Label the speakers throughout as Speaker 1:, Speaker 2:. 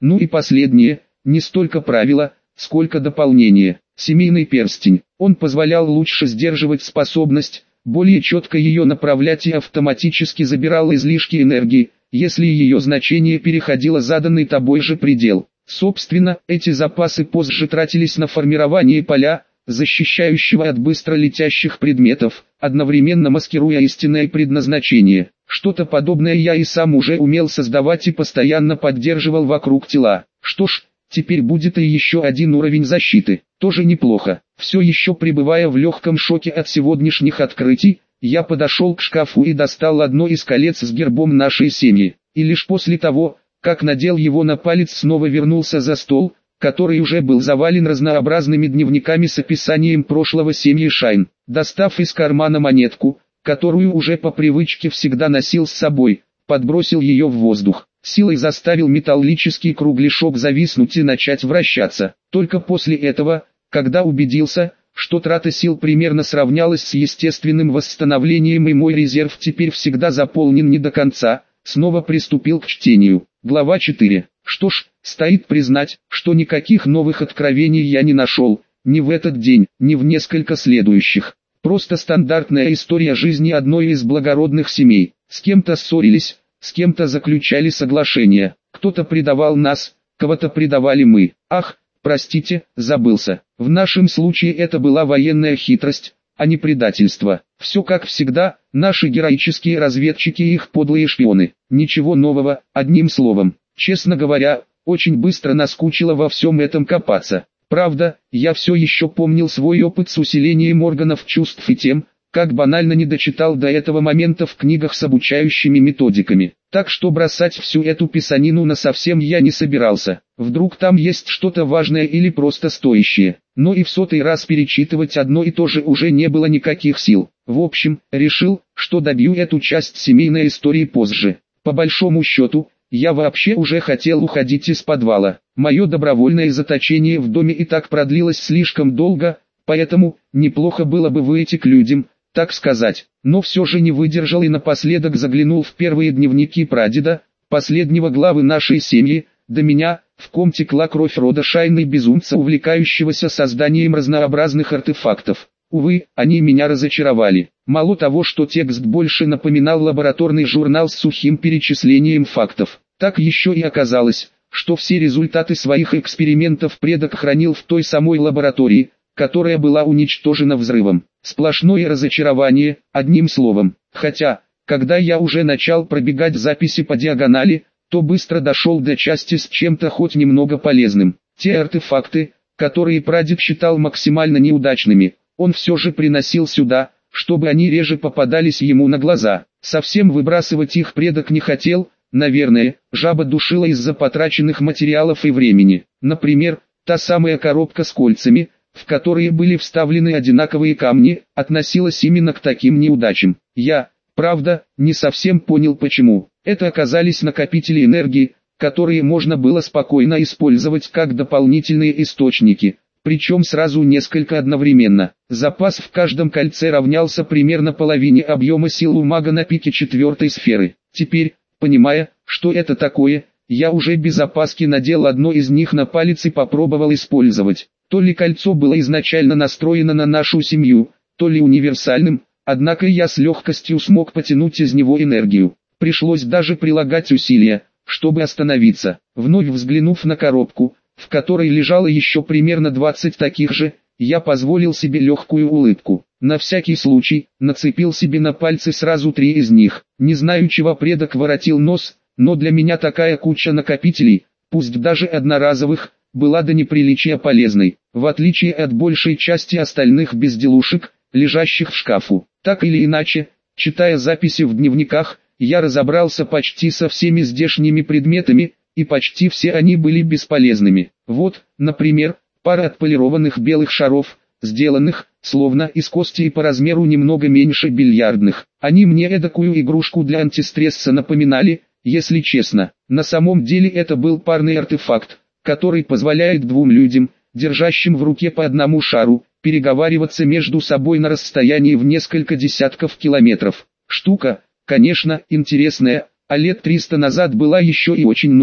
Speaker 1: Ну и последнее, не столько правило, сколько дополнение. Семейный перстень. Он позволял лучше сдерживать способность, более четко ее направлять и автоматически забирал излишки энергии, если ее значение переходило заданный тобой же предел. Собственно, эти запасы позже тратились на формирование поля, защищающего от быстро летящих предметов, одновременно маскируя истинное предназначение. Что-то подобное я и сам уже умел создавать и постоянно поддерживал вокруг тела. Что ж, теперь будет и еще один уровень защиты. Тоже неплохо. Все еще пребывая в легком шоке от сегодняшних открытий, я подошел к шкафу и достал одно из колец с гербом нашей семьи. И лишь после того, как надел его на палец, снова вернулся за стол, который уже был завален разнообразными дневниками с описанием прошлого семьи Шайн. Достав из кармана монетку, которую уже по привычке всегда носил с собой, подбросил ее в воздух. Силой заставил металлический кругляшок зависнуть и начать вращаться. Только после этого, когда убедился, что трата сил примерно сравнялась с естественным восстановлением и мой резерв теперь всегда заполнен не до конца, снова приступил к чтению. Глава 4. Что ж, стоит признать, что никаких новых откровений я не нашел, ни в этот день, ни в несколько следующих. Просто стандартная история жизни одной из благородных семей. С кем-то ссорились, с кем-то заключали соглашения, кто-то предавал нас, кого-то предавали мы. Ах, простите, забылся. В нашем случае это была военная хитрость, а не предательство. Все как всегда, наши героические разведчики и их подлые шпионы. Ничего нового, одним словом. Честно говоря, очень быстро наскучило во всем этом копаться. Правда, я все еще помнил свой опыт с усилением органов чувств и тем, как банально не дочитал до этого момента в книгах с обучающими методиками. Так что бросать всю эту писанину насовсем я не собирался. Вдруг там есть что-то важное или просто стоящее. Но и в 100-й раз перечитывать одно и то же уже не было никаких сил. В общем, решил, что добью эту часть семейной истории позже. По большому счету, я вообще уже хотел уходить из подвала. Мое добровольное заточение в доме и так продлилось слишком долго, поэтому неплохо было бы выйти к людям, так сказать. Но все же не выдержал и напоследок заглянул в первые дневники прадеда, последнего главы нашей семьи. До меня, в ком текла кровь рода Шайн и безумца, увлекающегося созданием разнообразных артефактов. Увы, они меня разочаровали. Мало того, что текст больше напоминал лабораторный журнал с сухим перечислением фактов, так еще и оказалось, что все результаты своих экспериментов предок хранил в той самой лаборатории, которая была уничтожена взрывом. Сплошное разочарование, одним словом. Хотя, когда я уже начал пробегать записи по диагонали, то быстро дошел до части с чем-то хоть немного полезным. Те артефакты, которые прадед считал максимально неудачными, он все же приносил сюда, чтобы они реже попадались ему на глаза. Совсем выбрасывать их предок не хотел, наверное, жаба душила из-за потраченных материалов и времени. Например, та самая коробка с кольцами, в которые были вставлены одинаковые камни, относилась именно к таким неудачам. Я, правда, не совсем понял почему. Это оказались накопители энергии, которые можно было спокойно использовать как дополнительные источники, причем сразу несколько одновременно. Запас в каждом кольце равнялся примерно половине объема сил у мага на пике 4-й сферы. Теперь, понимая, что это такое, я уже без опаски надел одно из них на палец и попробовал использовать. То ли кольцо было изначально настроено на нашу семью, то ли универсальным, однако я с легкостью смог потянуть из него энергию. Пришлось даже прилагать усилия, чтобы остановиться. Вновь взглянув на коробку, в которой лежало еще примерно 20 таких же, я позволил себе легкую улыбку. На всякий случай, нацепил себе на пальцы сразу 3 из них. Не знаю, чего предок воротил нос, но для меня такая куча накопителей, пусть даже одноразовых, была до неприличия полезной, в отличие от большей части остальных безделушек, лежащих в шкафу. Так или иначе, читая записи в дневниках, я разобрался почти со всеми здешними предметами, и почти все они были бесполезными. Вот, например, пара отполированных белых шаров, сделанных, словно из кости и по размеру немного меньше бильярдных. Они мне эдакую игрушку для антистресса напоминали, если честно. На самом деле это был парный артефакт, который позволяет 2 людям, держащим в руке по одному шару, переговариваться между собой на расстоянии в несколько десятков километров. Штука, конечно, интересная, а лет 300 назад была еще и очень нужной,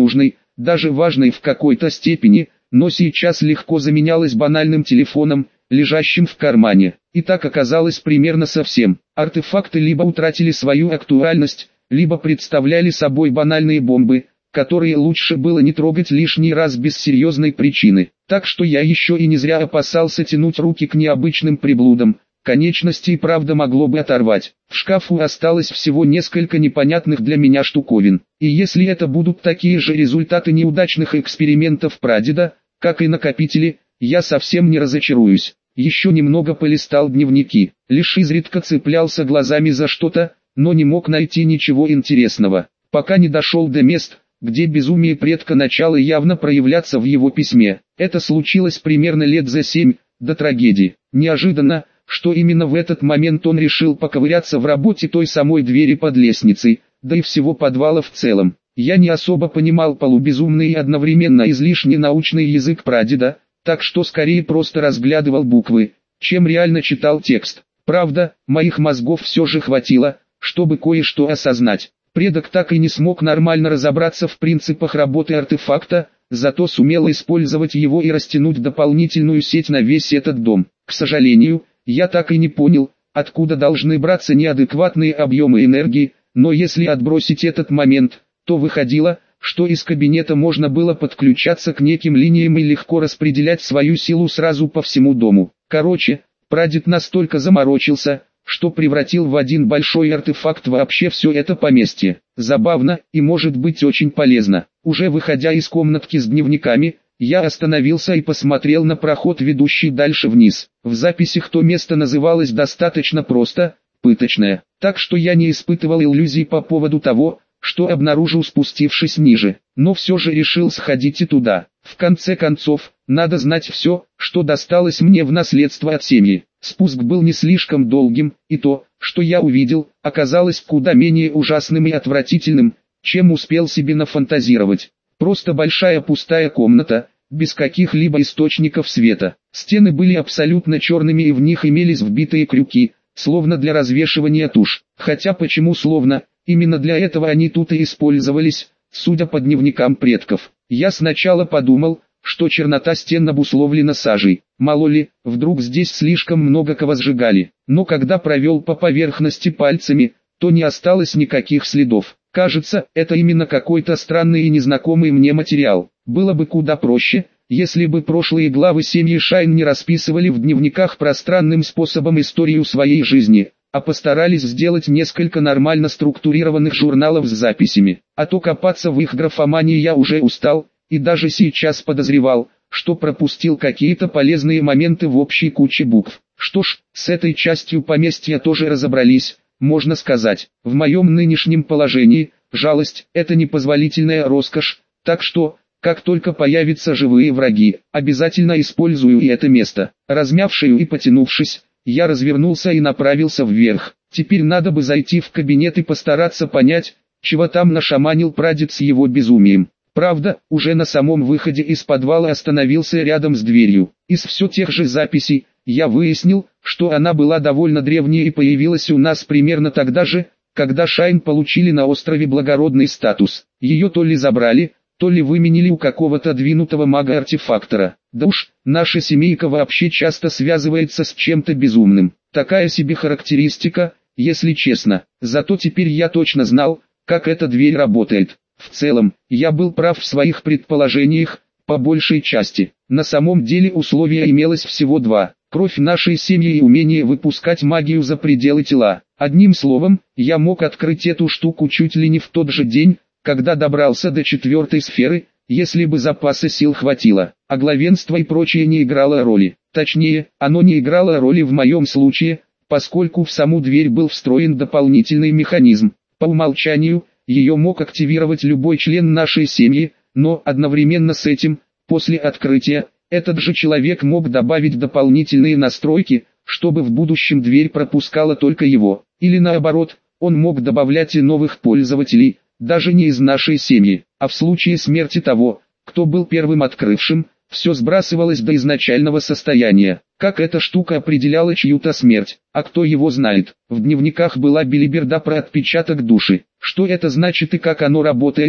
Speaker 1: даже важной в какой-то степени, но сейчас легко заменялась банальным телефоном, лежащим в кармане. И так оказалось примерно со всем. Артефакты либо утратили свою актуальность, либо представляли собой банальные бомбы, которые лучше было не трогать лишний раз без серьезной причины. Так что я еще и не зря опасался тянуть руки к необычным приблудам. Конечности и правда могло бы оторвать. В шкафу осталось всего несколько непонятных для меня штуковин. И если это будут такие же результаты неудачных экспериментов прадеда, как и накопители, я совсем не разочаруюсь. Еще немного полистал дневники, лишь изредка цеплялся глазами за что-то, но не мог найти ничего интересного. Пока не дошел до мест, где безумие предка начало явно проявляться в его письме. Это случилось примерно лет за 7 до трагедии. Неожиданно, что именно в этот момент он решил поковыряться в работе той самой двери под лестницей, да и всего подвала в целом. Я не особо понимал полубезумный и одновременно излишне научный язык прадеда, так что скорее просто разглядывал буквы, чем реально читал текст. Правда, моих мозгов все же хватило, чтобы кое-что осознать. Предок так и не смог нормально разобраться в принципах работы артефакта, зато сумел использовать его и растянуть дополнительную сеть на весь этот дом. К сожалению, я так и не понял, откуда должны браться неадекватные объемы энергии, но если отбросить этот момент, то выходило, что из кабинета можно было подключаться к неким линиям и легко распределять свою силу сразу по всему дому. Короче, прадед настолько заморочился, что превратил в один большой артефакт вообще все это поместье. Забавно и может быть очень полезно. Уже выходя из комнатки с дневниками, я остановился и посмотрел на проход, ведущий дальше вниз. В записях то место называлось достаточно просто «пыточное», так что я не испытывал иллюзий по поводу того, что обнаружил, спустившись ниже, но все же решил сходить и туда. В конце концов, надо знать все, что досталось мне в наследство от семьи. Спуск был не слишком долгим, и то, что я увидел, оказалось куда менее ужасным и отвратительным, чем успел себе нафантазировать. Просто большая пустая комната, без каких-либо источников света. Стены были абсолютно черными и в них имелись вбитые крюки, словно для развешивания туш. Хотя почему словно, именно для этого они тут и использовались, судя по дневникам предков. Я сначала подумал, что чернота стен обусловлена сажей. Мало ли, вдруг здесь слишком много кого сжигали. Но когда провел по поверхности пальцами, то не осталось никаких следов. Кажется, это именно какой-то странный и незнакомый мне материал. Было бы куда проще, если бы прошлые главы семьи Шайн не расписывали в дневниках пространным способом историю своей жизни, а постарались сделать несколько нормально структурированных журналов с записями. А то копаться в их графомании я уже устал, и даже сейчас подозревал, что пропустил какие-то полезные моменты в общей куче букв. Что ж, с этой частью поместья тоже разобрались, можно сказать. В моем нынешнем положении, жалость – это непозволительная роскошь, так что, как только появятся живые враги, обязательно использую и это место. Размявшую и потянувшись, я развернулся и направился вверх. Теперь надо бы зайти в кабинет и постараться понять, чего там нашаманил прадед с его безумием. Правда, уже на самом выходе из подвала остановился рядом с дверью. Из все тех же записей, я выяснил, что она была довольно древней и появилась у нас примерно тогда же, когда Шайн получили на острове благородный статус. Ее то ли забрали, то ли выменили у какого-то двинутого мага-артефактора. Да уж, наша семейка вообще часто связывается с чем-то безумным. Такая себе характеристика, если честно. Зато теперь я точно знал, как эта дверь работает. В целом, я был прав в своих предположениях, по большей части. На самом деле условия имелось всего два: кровь нашей семьи и умение выпускать магию за пределы тела. Одним словом, я мог открыть эту штуку чуть ли не в тот же день, когда добрался до 4-й сферы, если бы запаса сил хватило. А главенство и прочее не играло роли. Точнее, оно не играло роли в моем случае, поскольку в саму дверь был встроен дополнительный механизм. По умолчанию, ее мог активировать любой член нашей семьи, но одновременно с этим, после открытия, этот же человек мог добавить дополнительные настройки, чтобы в будущем дверь пропускала только его. Или наоборот, он мог добавлять и новых пользователей, даже не из нашей семьи. А в случае смерти того, кто был первым открывшим, все сбрасывалось до изначального состояния. Как эта штука определяла чью-то смерть, а кто его знает. В дневниках была белиберда про отпечаток души. Что это значит и как оно работает,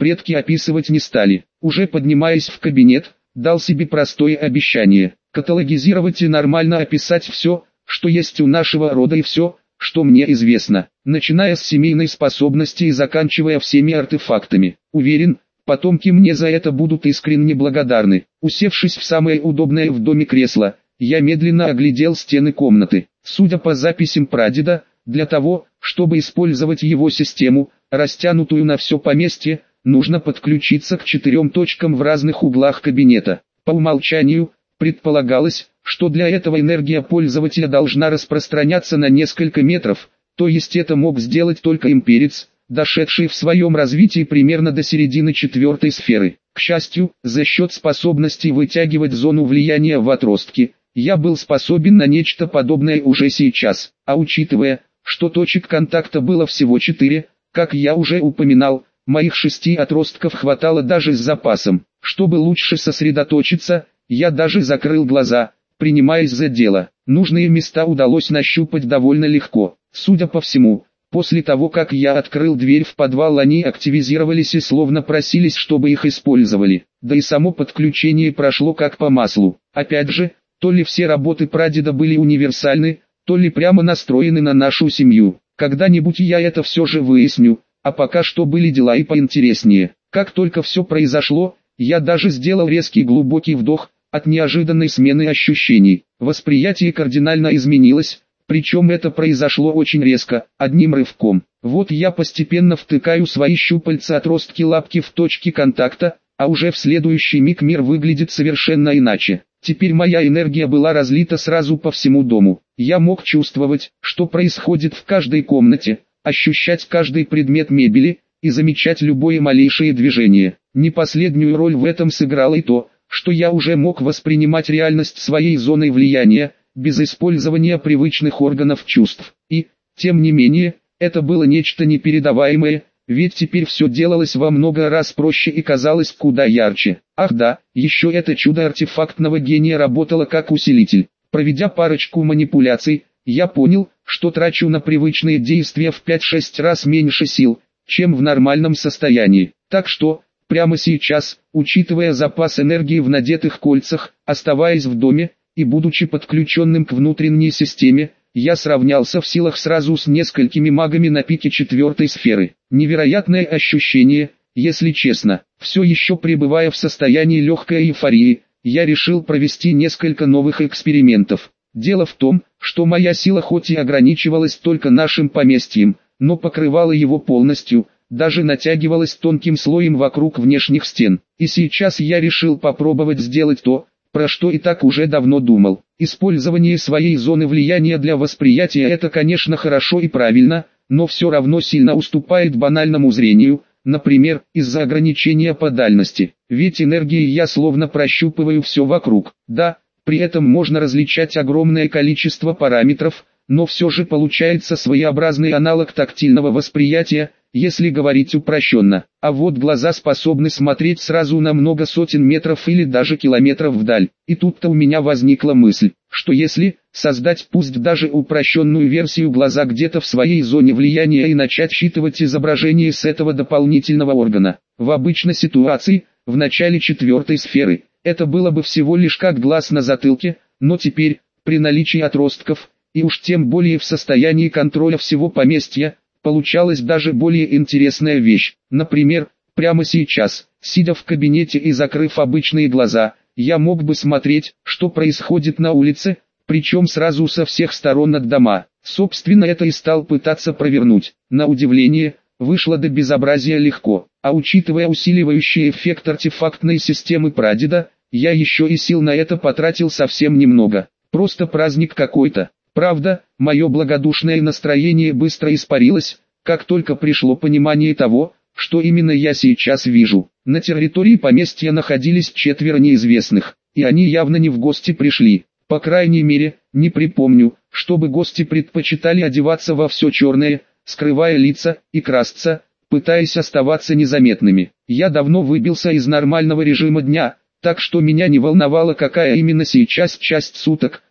Speaker 1: предки описывать не стали. Уже поднимаясь в кабинет, дал себе простое обещание – каталогизировать и нормально описать все, что есть у нашего рода и все, что мне известно, начиная с семейной способности и заканчивая всеми артефактами. Уверен, потомки мне за это будут искренне благодарны. Усевшись в самое удобное в доме кресло, я медленно оглядел стены комнаты. Судя по записям прадеда, для того, чтобы использовать его систему, растянутую на все поместье, нужно подключиться к 4 точкам в разных углах кабинета. По умолчанию, предполагалось, что для этого энергия пользователя должна распространяться на несколько метров, то есть это мог сделать только имперец, дошедший в своем развитии примерно до середины 4-й сферы. К счастью, за счет способности вытягивать зону влияния в отростки, я был способен на нечто подобное уже сейчас, а учитывая, что точек контакта было всего 4, как я уже упоминал, моих 6 отростков хватало даже с запасом. Чтобы лучше сосредоточиться, я даже закрыл глаза, принимаясь за дело. Нужные места удалось нащупать довольно легко. Судя по всему, после того как я открыл дверь в подвал, они активизировались и словно просились, чтобы их использовали. Да и само подключение прошло как по маслу. Опять же, то ли все работы прадеда были универсальны, то ли прямо настроены на нашу семью. Когда-нибудь я это все же выясню, а пока что были дела и поинтереснее. Как только все произошло, я даже сделал резкий глубокий вдох, от неожиданной смены ощущений. Восприятие кардинально изменилось, причем это произошло очень резко, одним рывком. Вот я постепенно втыкаю свои щупальца отростки лапки в точки контакта, а уже в следующий миг мир выглядит совершенно иначе. Теперь моя энергия была разлита сразу по всему дому. Я мог чувствовать, что происходит в каждой комнате, ощущать каждый предмет мебели и замечать любое малейшее движение. Не последнюю роль в этом сыграло и то, что я уже мог воспринимать реальность своей зоной влияния, без использования привычных органов чувств. И, тем не менее, это было нечто непередаваемое, ведь теперь все делалось во много раз проще и казалось куда ярче. Ах да, еще это чудо артефактного гения работало как усилитель. Проведя парочку манипуляций, я понял, что трачу на привычные действия в 5-6 раз меньше сил, чем в нормальном состоянии. Так что, прямо сейчас, учитывая запас энергии в надетых кольцах, оставаясь в доме, и будучи подключенным к внутренней системе, я сравнялся в силах сразу с несколькими магами на пике 4-й сферы. Невероятное ощущение, если честно. Все еще пребывая в состоянии легкой эйфории, я решил провести несколько новых экспериментов. Дело в том, что моя сила хоть и ограничивалась только нашим поместьем, но покрывала его полностью, даже натягивалась тонким слоем вокруг внешних стен. И сейчас я решил попробовать сделать то, про что и так уже давно думал. Использование своей зоны влияния для восприятия — это, конечно, хорошо и правильно, но все равно сильно уступает банальному зрению, например, из-за ограничения по дальности. Ведь энергией я словно прощупываю все вокруг. Да, при этом можно различать огромное количество параметров, но все же получается своеобразный аналог тактильного восприятия, если говорить упрощенно. А вот глаза способны смотреть сразу на много сотен метров или даже километров вдаль. И тут-то у меня возникла мысль, что если создать пусть даже упрощенную версию глаза где-то в своей зоне влияния и начать считывать изображение с этого дополнительного органа. В обычной ситуации, в начале 4-й сферы, это было бы всего лишь как глаз на затылке, но теперь, при наличии отростков, и уж тем более в состоянии контроля всего поместья, получалась даже более интересная вещь. Например, прямо сейчас, сидя в кабинете и закрыв обычные глаза, я мог бы смотреть, что происходит на улице, причем сразу со всех сторон от дома. Собственно, это и стал пытаться провернуть. На удивление, вышло до безобразия легко. А учитывая усиливающий эффект артефактной системы прадеда, я еще и сил на это потратил совсем немного. Просто праздник какой-то. Правда, мое благодушное настроение быстро испарилось, как только пришло понимание того, что именно я сейчас вижу. На территории поместья находились 4 неизвестных, и они явно не в гости пришли. По крайней мере, не припомню, чтобы гости предпочитали одеваться во все черное, скрывая лица и красться, пытаясь оставаться незаметными. Я давно выбился из нормального режима дня, так что меня не волновало, какая именно сейчас часть суток,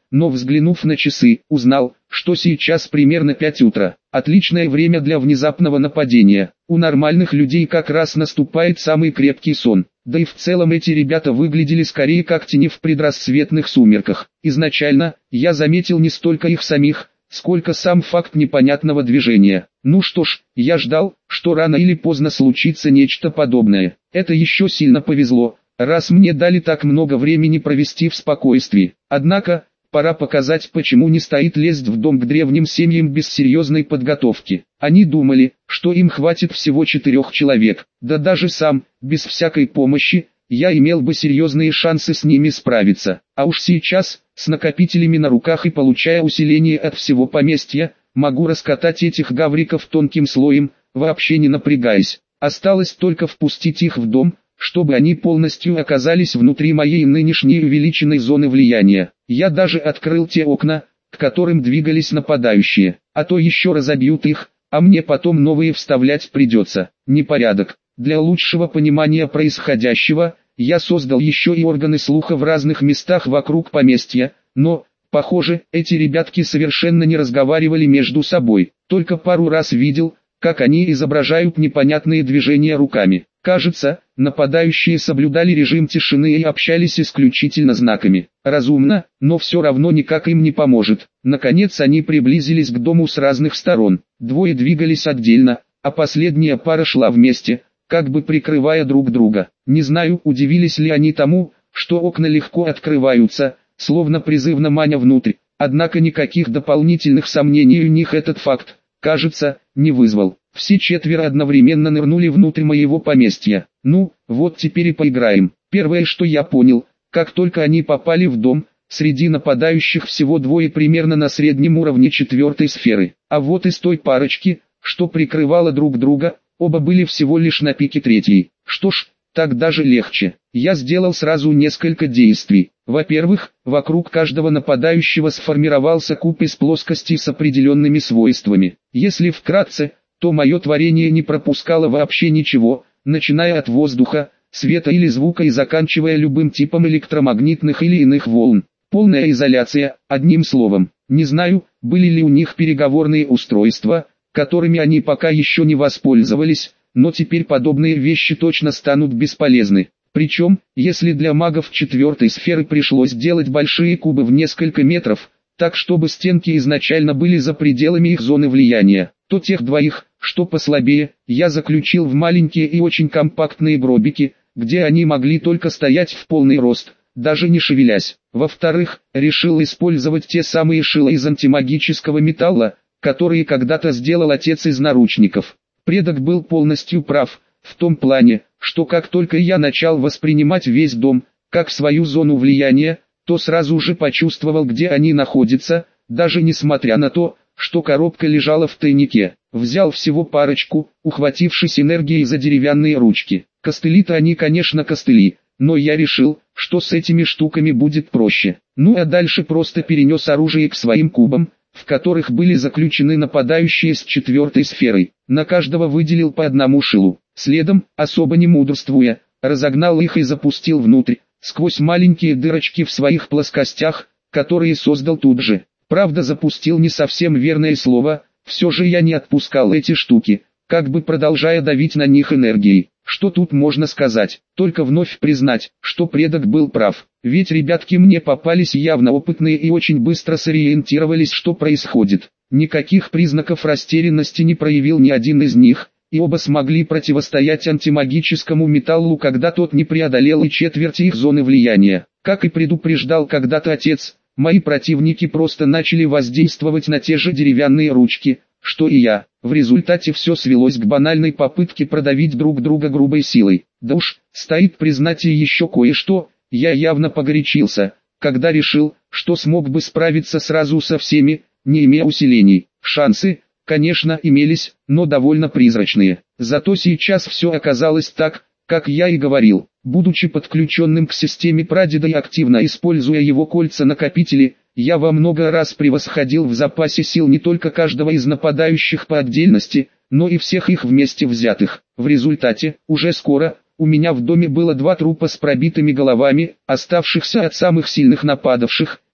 Speaker 1: но взглянув на часы, узнал, что сейчас примерно 5 утра. Отличное время для внезапного нападения. У нормальных людей как раз наступает самый крепкий сон. Да и в целом эти ребята выглядели скорее как тени в предрассветных сумерках. Изначально, я заметил не столько их самих, сколько сам факт непонятного движения. Ну что ж, я ждал, что рано или поздно случится нечто подобное. Это еще сильно повезло, раз мне дали так много времени провести в спокойствии. Однако, пора показать, почему не стоит лезть в дом к древним семьям без серьезной подготовки. Они думали, что им хватит всего 4 человек, да даже сам, без всякой помощи, я имел бы серьезные шансы с ними справиться. А уж сейчас, с накопителями на руках и получая усиление от всего поместья, могу раскатать этих гавриков тонким слоем, вообще не напрягаясь. Осталось только впустить их в дом, чтобы они полностью оказались внутри моей нынешней увеличенной зоны влияния. Я даже открыл те окна, к которым двигались нападающие, а то еще разобьют их, а мне потом новые вставлять придется. Непорядок. Для лучшего понимания происходящего, я создал еще и органы слуха в разных местах вокруг поместья, но, похоже, эти ребятки совершенно не разговаривали между собой, только пару раз видел, как они изображают непонятные движения руками. Кажется, нападающие соблюдали режим тишины и общались исключительно знаками. Разумно, но все равно никак им не поможет. Наконец они приблизились к дому с разных сторон. Двое двигались отдельно, а последняя пара шла вместе, как бы прикрывая друг друга. Не знаю, удивились ли они тому, что окна легко открываются, словно призывно маня внутрь. Однако никаких дополнительных сомнений у них этот факт, кажется, не вызвал. Все 4 одновременно нырнули внутрь моего поместья. Ну, вот теперь и поиграем. Первое, что я понял, как только они попали в дом, среди нападающих всего 2 примерно на среднем уровне 4-й сферы. А вот из той парочки, что прикрывала друг друга, оба были всего лишь на пике 3-й. Что ж, так даже легче. Я сделал сразу несколько действий. Во-первых, вокруг каждого нападающего сформировался куб из плоскостей с определенными свойствами. Если вкратце, то мое творение не пропускало вообще ничего, начиная от воздуха, света или звука и заканчивая любым типом электромагнитных или иных волн. Полная изоляция, одним словом. Не знаю, были ли у них переговорные устройства, которыми они пока еще не воспользовались, но теперь подобные вещи точно станут бесполезны. Причем, если для магов 4-й сферы пришлось делать большие кубы в несколько метров, так чтобы стенки изначально были за пределами их зоны влияния, то тех 2, что послабее, я заключил в маленькие и очень компактные гробики, где они могли только стоять в полный рост, даже не шевелясь. Во-вторых, решил использовать те самые шила из антимагического металла, которые когда-то сделал отец из наручников. Предок был полностью прав, в том плане, что как только я начал воспринимать весь дом, как свою зону влияния, то сразу же почувствовал, где они находятся, даже несмотря на то, что коробка лежала в тайнике. Взял всего парочку, ухватившись энергией за деревянные ручки. Костыли-то они, конечно, костыли, но я решил, что с этими штуками будет проще. Ну а дальше просто перенес оружие к своим кубам, в которых были заключены нападающие с 4-й сферой. На каждого выделил по одному шилу. Следом, особо не мудрствуя, разогнал их и запустил внутрь, сквозь маленькие дырочки в своих плоскостях, которые создал тут же. Правда, запустил не совсем верное слово, все же я не отпускал эти штуки, как бы продолжая давить на них энергией. Что тут можно сказать, только вновь признать, что предок был прав, ведь ребятки мне попались явно опытные и очень быстро сориентировались, что происходит. Никаких признаков растерянности не проявил ни один из них, и оба смогли противостоять антимагическому металлу, когда тот не преодолел и четверти их зоны влияния. Как и предупреждал когда-то отец, мои противники просто начали воздействовать на те же деревянные ручки, что и я. В результате все свелось к банальной попытке продавить друг друга грубой силой. Да уж, стоит признать и еще кое-что, я явно погорячился, когда решил, что смог бы справиться сразу со всеми, не имея усилений. Шансы, конечно, имелись, но довольно призрачные. Зато сейчас все оказалось так, как я и говорил. Будучи подключенным к системе прадеда и активно используя его кольца-накопители, я во много раз превосходил в запасе сил не только каждого из нападающих по отдельности, но и всех их вместе взятых. В результате, уже скоро, у меня в доме было 2 трупа с пробитыми головами, оставшихся от самых сильных нападавших,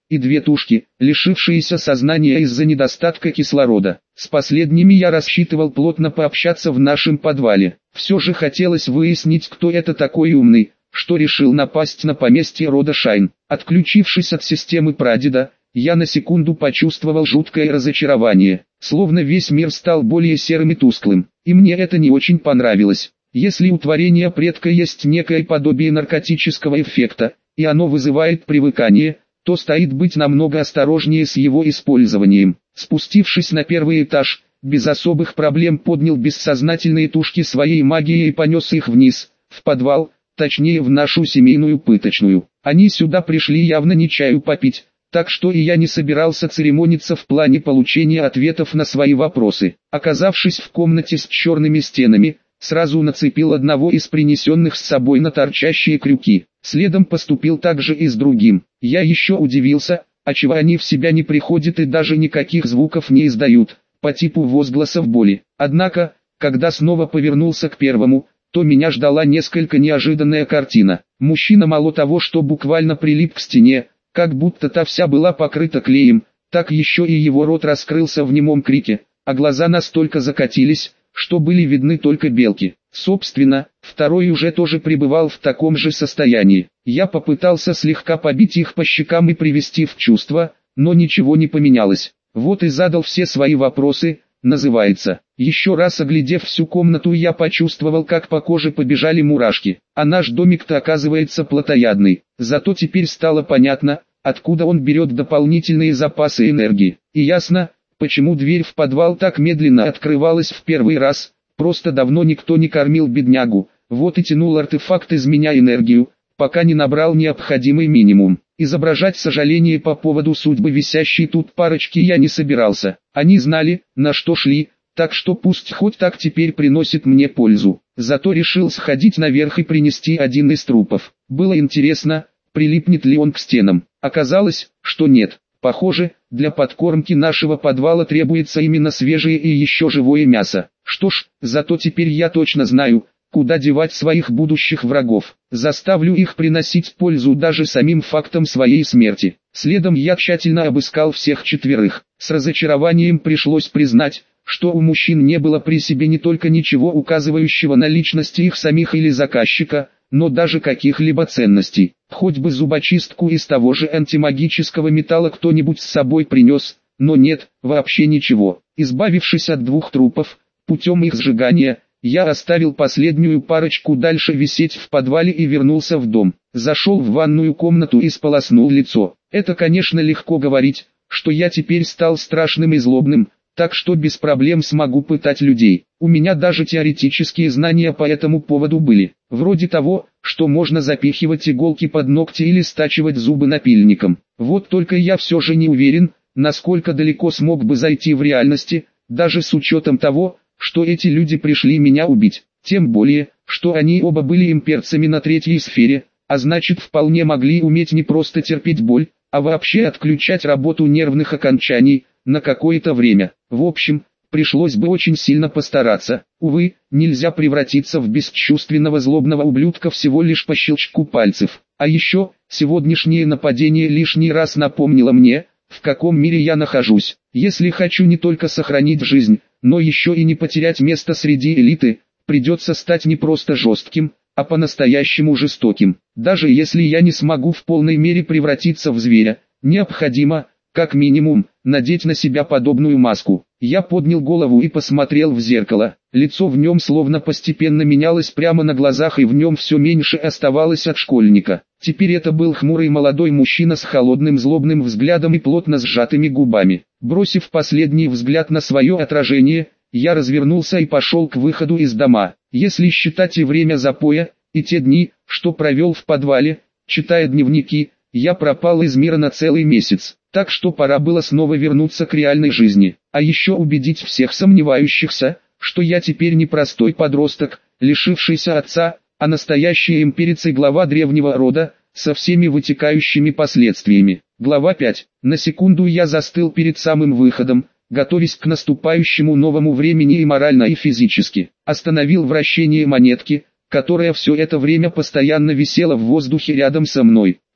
Speaker 1: и 2 тушки, лишившиеся сознания из-за недостатка кислорода. С последними я рассчитывал плотно пообщаться в нашем подвале. Все же хотелось выяснить, кто это такой умный, что решил напасть на поместье рода Шайн. Отключившись от системы прадеда, я на секунду почувствовал жуткое разочарование, словно весь мир стал более серым и тусклым, и мне это не очень понравилось. Если у творения предка есть некое подобие наркотического эффекта, и оно вызывает привыкание, то стоит быть намного осторожнее с его использованием. Спустившись на первый этаж, без особых проблем поднял бессознательные тушки своей магией и понес их вниз, в подвал, точнее в нашу семейную пыточную. Они сюда пришли явно не чаю попить, так что и я не собирался церемониться в плане получения ответов на свои вопросы. Оказавшись в комнате с черными стенами, сразу нацепил одного из принесенных с собой на торчащие крюки. Следом поступил также и с другим. Я еще удивился, отчего они в себя не приходят и даже никаких звуков не издают, по типу возгласов боли. Однако, когда снова повернулся к первому, то меня ждала несколько неожиданная картина. Мужчина мало того, что буквально прилип к стене, как будто та вся была покрыта клеем, так еще и его рот раскрылся в немом крике, а глаза настолько закатились, что были видны только белки. Собственно, второй уже тоже пребывал в таком же состоянии. Я попытался слегка побить их по щекам и привести в чувство, но ничего не поменялось. Вот и задал все свои вопросы, называется. Еще раз оглядев всю комнату, я почувствовал, как по коже побежали мурашки. А наш домик-то оказывается плотоядный. Зато теперь стало понятно, откуда он берет дополнительные запасы энергии. И ясно, почему дверь в подвал так медленно открывалась в первый раз. Просто давно никто не кормил беднягу, вот и тянул артефакт из меня энергию, пока не набрал необходимый минимум. Изображать сожаление по поводу судьбы висящей тут парочки я не собирался. Они знали, на что шли, так что пусть хоть так теперь приносит мне пользу. Зато решил сходить наверх и принести один из трупов. Было интересно, прилипнет ли он к стенам. Оказалось, что нет. Похоже, для подкормки нашего подвала требуется именно свежее и еще живое мясо. Что ж, зато теперь я точно знаю, куда девать своих будущих врагов. Заставлю их приносить пользу даже самим фактом своей смерти. Следом я тщательно обыскал всех 4. С разочарованием пришлось признать, что у мужчин не было при себе не только ничего указывающего на личности их самих или заказчика, но даже каких-либо ценностей. Хоть бы зубочистку из того же антимагического металла кто-нибудь с собой принес, но нет, вообще ничего. Избавившись от 2 трупов, путем их сжигания, я оставил последнюю парочку дальше висеть в подвале и вернулся в дом. Зашел в ванную комнату и сполоснул лицо. Это, конечно, легко говорить, что я теперь стал страшным и злобным, так что без проблем смогу пытать людей. У меня даже теоретические знания по этому поводу были. Вроде того, что можно запихивать иголки под ногти или стачивать зубы напильником. Вот только я все же не уверен, насколько далеко смог бы зайти в реальности, даже с учетом того, что эти люди пришли меня убить. Тем более, что они оба были имперцами на 3-й сфере, а значит вполне могли уметь не просто терпеть боль, а вообще отключать работу нервных окончаний на какое-то время. В общем, пришлось бы очень сильно постараться. Увы, нельзя превратиться в бесчувственного злобного ублюдка всего лишь по щелчку пальцев. А еще, сегодняшнее нападение лишний раз напомнило мне, в каком мире я нахожусь. Если хочу не только сохранить жизнь, но еще и не потерять место среди элиты, придется стать не просто жестким, а по-настоящему жестоким. Даже если я не смогу в полной мере превратиться в зверя, необходимо, как минимум, надеть на себя подобную маску. Я поднял голову и посмотрел в зеркало. Лицо в нем словно постепенно менялось прямо на глазах, и в нем все меньше оставалось от школьника. Теперь это был хмурый молодой мужчина с холодным злобным взглядом и плотно сжатыми губами. Бросив последний взгляд на свое отражение, я развернулся и пошел к выходу из дома. Если считать и время запоя, и те дни, что провел в подвале, читая дневники, я пропал из мира на целый месяц. Так что пора было снова вернуться к реальной жизни. А еще убедить всех сомневающихся, что я теперь не простой подросток, лишившийся отца, а настоящий имперец и глава древнего рода, со всеми вытекающими последствиями. Глава 5. На секунду я застыл перед самым выходом, готовясь к наступающему новому времени и морально, и физически. Остановил вращение монетки, которая все это время постоянно висела в воздухе рядом со мной.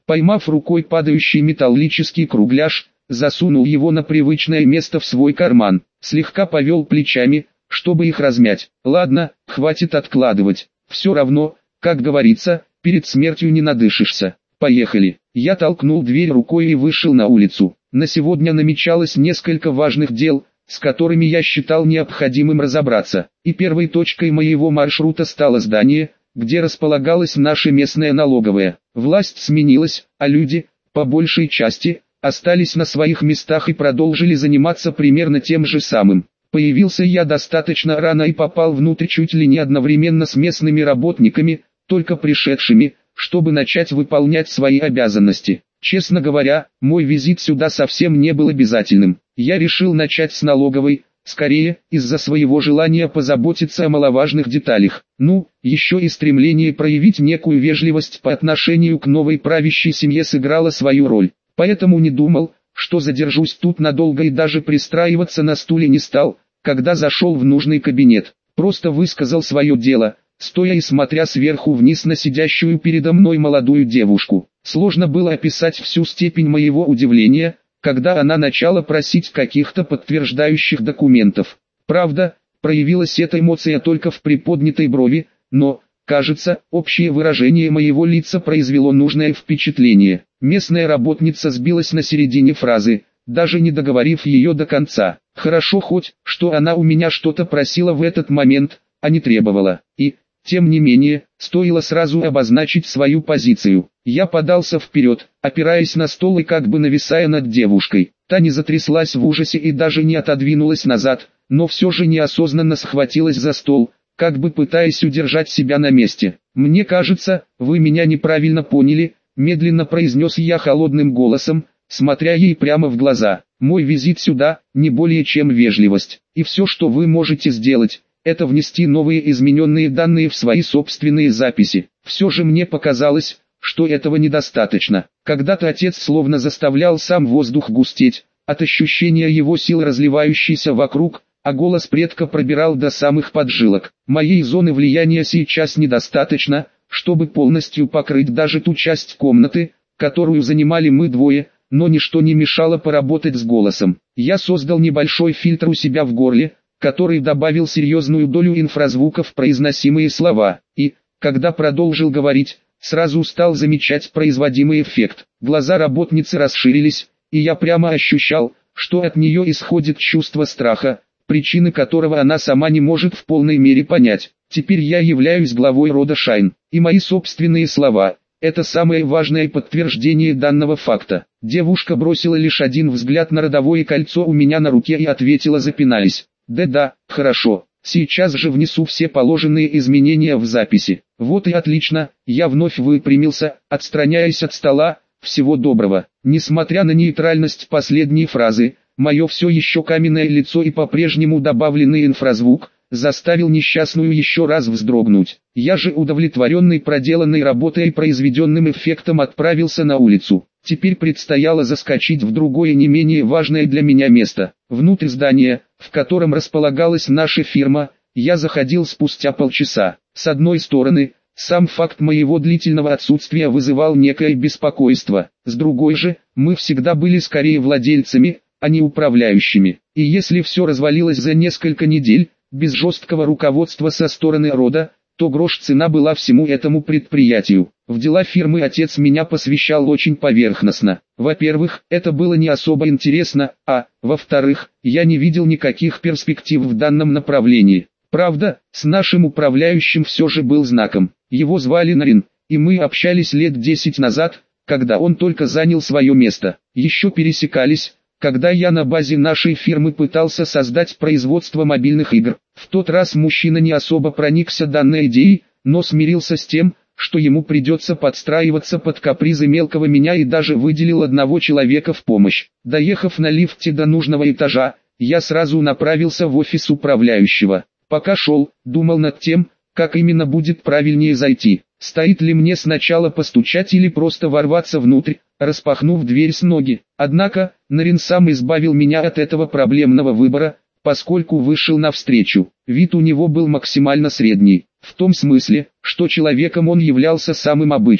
Speaker 1: Поймав рукой падающий металлический кругляш, засунул его на привычное место в свой карман, слегка повел плечами, чтобы их размять. Ладно, хватит откладывать, все равно, как говорится, перед смертью не надышишься. Поехали. Я толкнул дверь рукой и вышел на улицу. На сегодня намечалось несколько важных дел, с которыми я считал необходимым разобраться. И первой точкой моего маршрута стало здание, где располагалась наша местная налоговая. Власть сменилась, а люди, по большей части, остались на своих местах и продолжили заниматься примерно тем же самым. Появился я достаточно рано и попал внутрь чуть ли не одновременно с местными работниками, только пришедшими, чтобы начать выполнять свои обязанности. Честно говоря, мой визит сюда совсем не был обязательным. Я решил начать с налоговой, скорее, из-за своего желания позаботиться о маловажных деталях. Еще и стремление проявить некую вежливость по отношению к новой правящей семье сыграло свою роль. Поэтому не думал, что задержусь тут надолго, и даже пристраиваться на стуле не стал, когда зашел в нужный кабинет. Просто высказал свое дело, стоя и смотря сверху вниз на сидящую передо мной молодую девушку. Сложно было описать всю степень моего удивления, когда она начала просить каких-то подтверждающих документов. Правда, проявилась эта эмоция только в приподнятой брови, но, кажется, общее выражение моего лица произвело нужное впечатление. Местная работница сбилась на середине фразы, даже не договорив ее до конца. Хорошо хоть, что она у меня что-то просила в этот момент, а не требовала. И, тем не менее, стоило сразу обозначить свою позицию. Я подался вперед, опираясь на стол и как бы нависая над девушкой. Та не затряслась в ужасе и даже не отодвинулась назад, но все же неосознанно схватилась за стол, как бы пытаясь удержать себя на месте. «Мне кажется, вы меня неправильно поняли», — медленно произнес я холодным голосом, смотря ей прямо в глаза. «Мой визит сюда — не более чем вежливость, и все, что вы можете сделать, это внести новые измененные данные в свои собственные записи. Все же мне показалось, что этого недостаточно. Когда-то отец словно заставлял сам воздух густеть, от ощущения его сил разливающейся вокруг, а голос предка пробирал до самых поджилок. Моей зоны влияния сейчас недостаточно, чтобы полностью покрыть даже ту часть комнаты, которую занимали мы двое, но ничто не мешало поработать с голосом. Я создал небольшой фильтр у себя в горле, который добавил серьезную долю инфразвука в произносимые слова, и, когда продолжил говорить, сразу стал замечать производимый эффект. Глаза работницы расширились, и я прямо ощущал, что от нее исходит чувство страха, причины которого она сама не может в полной мере понять. Теперь я являюсь главой рода Шайн, и мои собственные слова – это самое важное подтверждение данного факта. Девушка бросила лишь один взгляд на родовое кольцо у меня на руке и ответила, запинаясь: «Да, хорошо, сейчас же внесу все положенные изменения в записи». Вот и отлично, я вновь выпрямился, отстраняясь от стола. Всего доброго. Несмотря на нейтральность последней фразы, мое все еще каменное лицо и по-прежнему добавленный инфразвук заставил несчастную еще раз вздрогнуть. Я же, удовлетворенный проделанной работой и произведенным эффектом, отправился на улицу. Теперь предстояло заскочить в другое не менее важное для меня место. Внутрь здания, в котором располагалась наша фирма, я заходил спустя полчаса. С одной стороны, сам факт моего длительного отсутствия вызывал некое беспокойство. С другой же, мы всегда были скорее владельцами, а не управляющими. И если все развалилось за несколько недель, без жесткого руководства со стороны рода, то грош цена была всему этому предприятию. В дела фирмы отец меня посвящал очень поверхностно. Во-первых, это было не особо интересно, а, во-вторых, я не видел никаких перспектив в данном направлении. Правда, с нашим управляющим все же был знаком. Его звали Нарин, и мы общались лет 10 назад, когда он только занял свое место. Еще пересекались, когда я на базе нашей фирмы пытался создать производство мобильных игр. В тот раз мужчина не особо проникся данной идеей, но смирился с тем, что ему придется подстраиваться под капризы мелкого меня, и даже выделил одного человека в помощь. Доехав на лифте до нужного этажа, я сразу направился в офис управляющего. Пока шел, думал над тем, как именно будет правильнее зайти. Стоит ли мне сначала постучать или просто ворваться внутрь, распахнув дверь с ноги. Однако, Нарин сам избавил меня от этого проблемного выбора, поскольку вышел навстречу. Вид у него был максимально средний, в том смысле, что человеком он являлся самым обычным.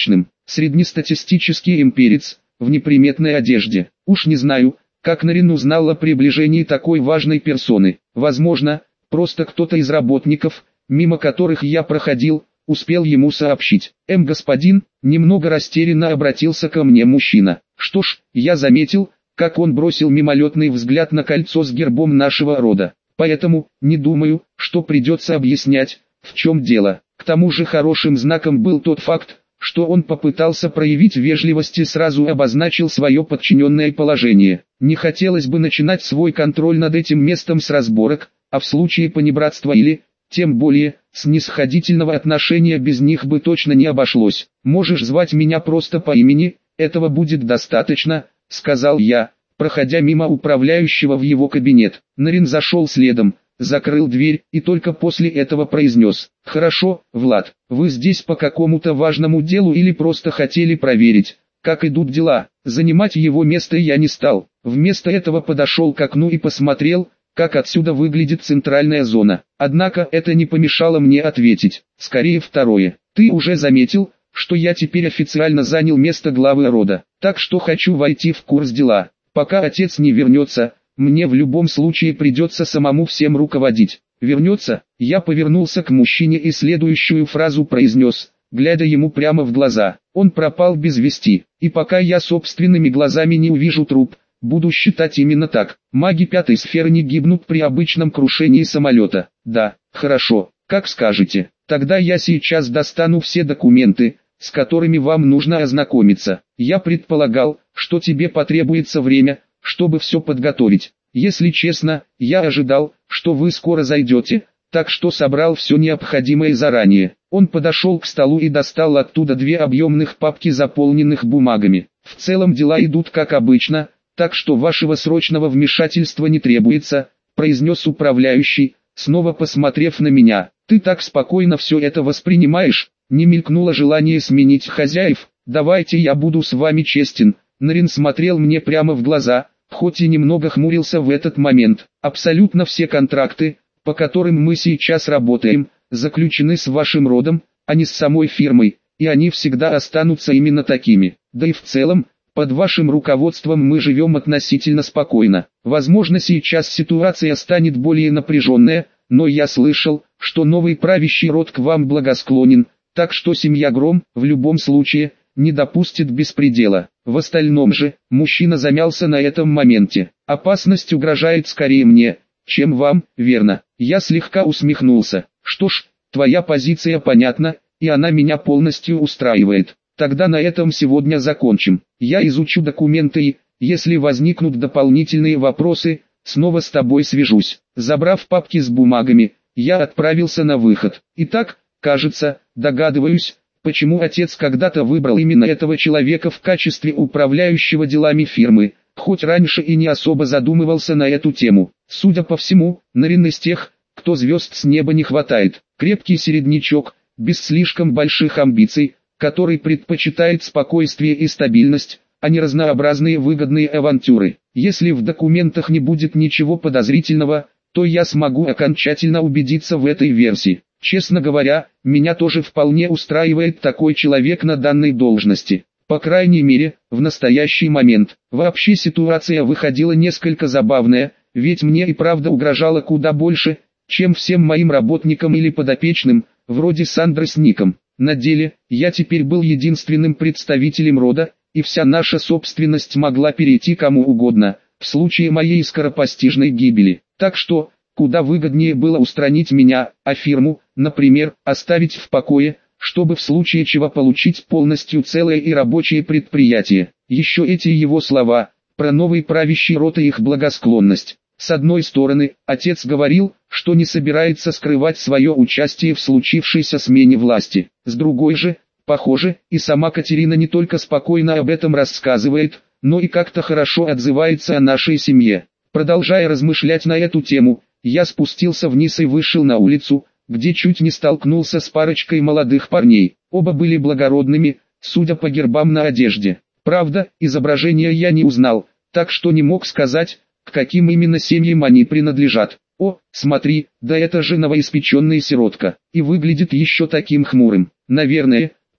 Speaker 1: среднестатистический имперец, в неприметной одежде. Уж не знаю, как Нарин узнал о приближении такой важной персоны. Возможно, просто кто-то из работников, мимо которых я проходил, успел ему сообщить. Господин, немного растерянно обратился ко мне мужчина. Что ж, я заметил, как он бросил мимолетный взгляд на кольцо с гербом нашего рода. Поэтому, не думаю, что придется объяснять, в чем дело. К тому же хорошим знаком был тот факт, что он попытался проявить вежливость и сразу обозначил свое подчиненное положение. Не хотелось бы начинать свой контроль над этим местом с разборок, а в случае понебратства или, тем более, снисходительного отношения без них бы точно не обошлось. «Можешь звать меня просто по имени, этого будет достаточно», — сказал я, проходя мимо управляющего в его кабинет. Нарин зашел следом, закрыл дверь и только после этого произнес: «Хорошо, Влад, вы здесь по какому-то важному делу или просто хотели проверить, как идут дела?» Занимать его место я не стал. Вместо этого подошел к окну и посмотрел, как отсюда выглядит центральная зона. Однако это не помешало мне ответить. Скорее второе. Ты уже заметил, что я теперь официально занял место главы рода, так что хочу войти в курс дела. Пока отец не вернется, мне в любом случае придется самому всем руководить. Вернется, я повернулся к мужчине и следующую фразу произнес, глядя ему прямо в глаза. Он пропал без вести, и пока я собственными глазами не увижу труп, буду считать именно так. Маги пятой сферы не гибнут при обычном крушении самолета. Да, хорошо, как скажете. Тогда я сейчас достану все документы, с которыми вам нужно ознакомиться. Я предполагал, что тебе потребуется время, чтобы все подготовить. Если честно, я ожидал, что вы скоро зайдете, так что собрал все необходимое заранее. Он подошел к столу и достал оттуда две объемных папки, заполненных бумагами. В целом дела идут как обычно, так что вашего срочного вмешательства не требуется, произнес управляющий, снова посмотрев на меня. Ты так спокойно все это воспринимаешь? Не мелькнуло желание сменить хозяев? Давайте я буду с вами честен. Нарин смотрел мне прямо в глаза, хоть и немного хмурился в этот момент. Абсолютно все контракты, по которым мы сейчас работаем, заключены с вашим родом, а не с самой фирмой, и они всегда останутся именно такими. Да и в целом, под вашим руководством мы живем относительно спокойно. Возможно, сейчас ситуация станет более напряженная, но я слышал, что новый правящий род к вам благосклонен, так что семья Гром, в любом случае, не допустит беспредела. В остальном же, мужчина замялся на этом моменте. Опасность угрожает скорее мне, чем вам, верно? Я слегка усмехнулся. Что ж, твоя позиция понятна, и она меня полностью устраивает. Тогда на этом сегодня закончим. Я изучу документы и, если возникнут дополнительные вопросы, снова с тобой свяжусь. Забрав папки с бумагами, я отправился на выход. Итак, кажется, догадываюсь, почему отец когда-то выбрал именно этого человека в качестве управляющего делами фирмы, хоть раньше и не особо задумывался на эту тему. Судя по всему, Нарин из тех, кто звезд с неба не хватает. Крепкий середнячок, без слишком больших амбиций, который предпочитает спокойствие и стабильность, а не разнообразные выгодные авантюры. Если в документах не будет ничего подозрительного, то я смогу окончательно убедиться в этой версии. Честно говоря, меня тоже вполне устраивает такой человек на данной должности. По крайней мере, в настоящий момент. Вообще ситуация выходила несколько забавная, ведь мне и правда угрожало куда больше, чем всем моим работникам или подопечным, вроде Сандры с Ником. На деле, я теперь был единственным представителем рода, и вся наша собственность могла перейти кому угодно, в случае моей скоропостижной гибели. Так что, куда выгоднее было устранить меня, а фирму, например, оставить в покое, чтобы в случае чего получить полностью целое и рабочее предприятие. Еще эти его слова, про новый правящий род и их благосклонность. С одной стороны, отец говорил, что не собирается скрывать свое участие в случившейся смене власти. С другой же, похоже, и сама Катерина не только спокойно об этом рассказывает, но и как-то хорошо отзывается о нашей семье. Продолжая размышлять на эту тему, я спустился вниз и вышел на улицу, где чуть не столкнулся с парочкой молодых парней. Оба были благородными, судя по гербам на одежде. Правда, изображения я не узнал, так что не мог сказать, к каким именно семьям они принадлежат. О, смотри, да это же новоиспеченный сиротка, и выглядит еще таким хмурым. Наверное,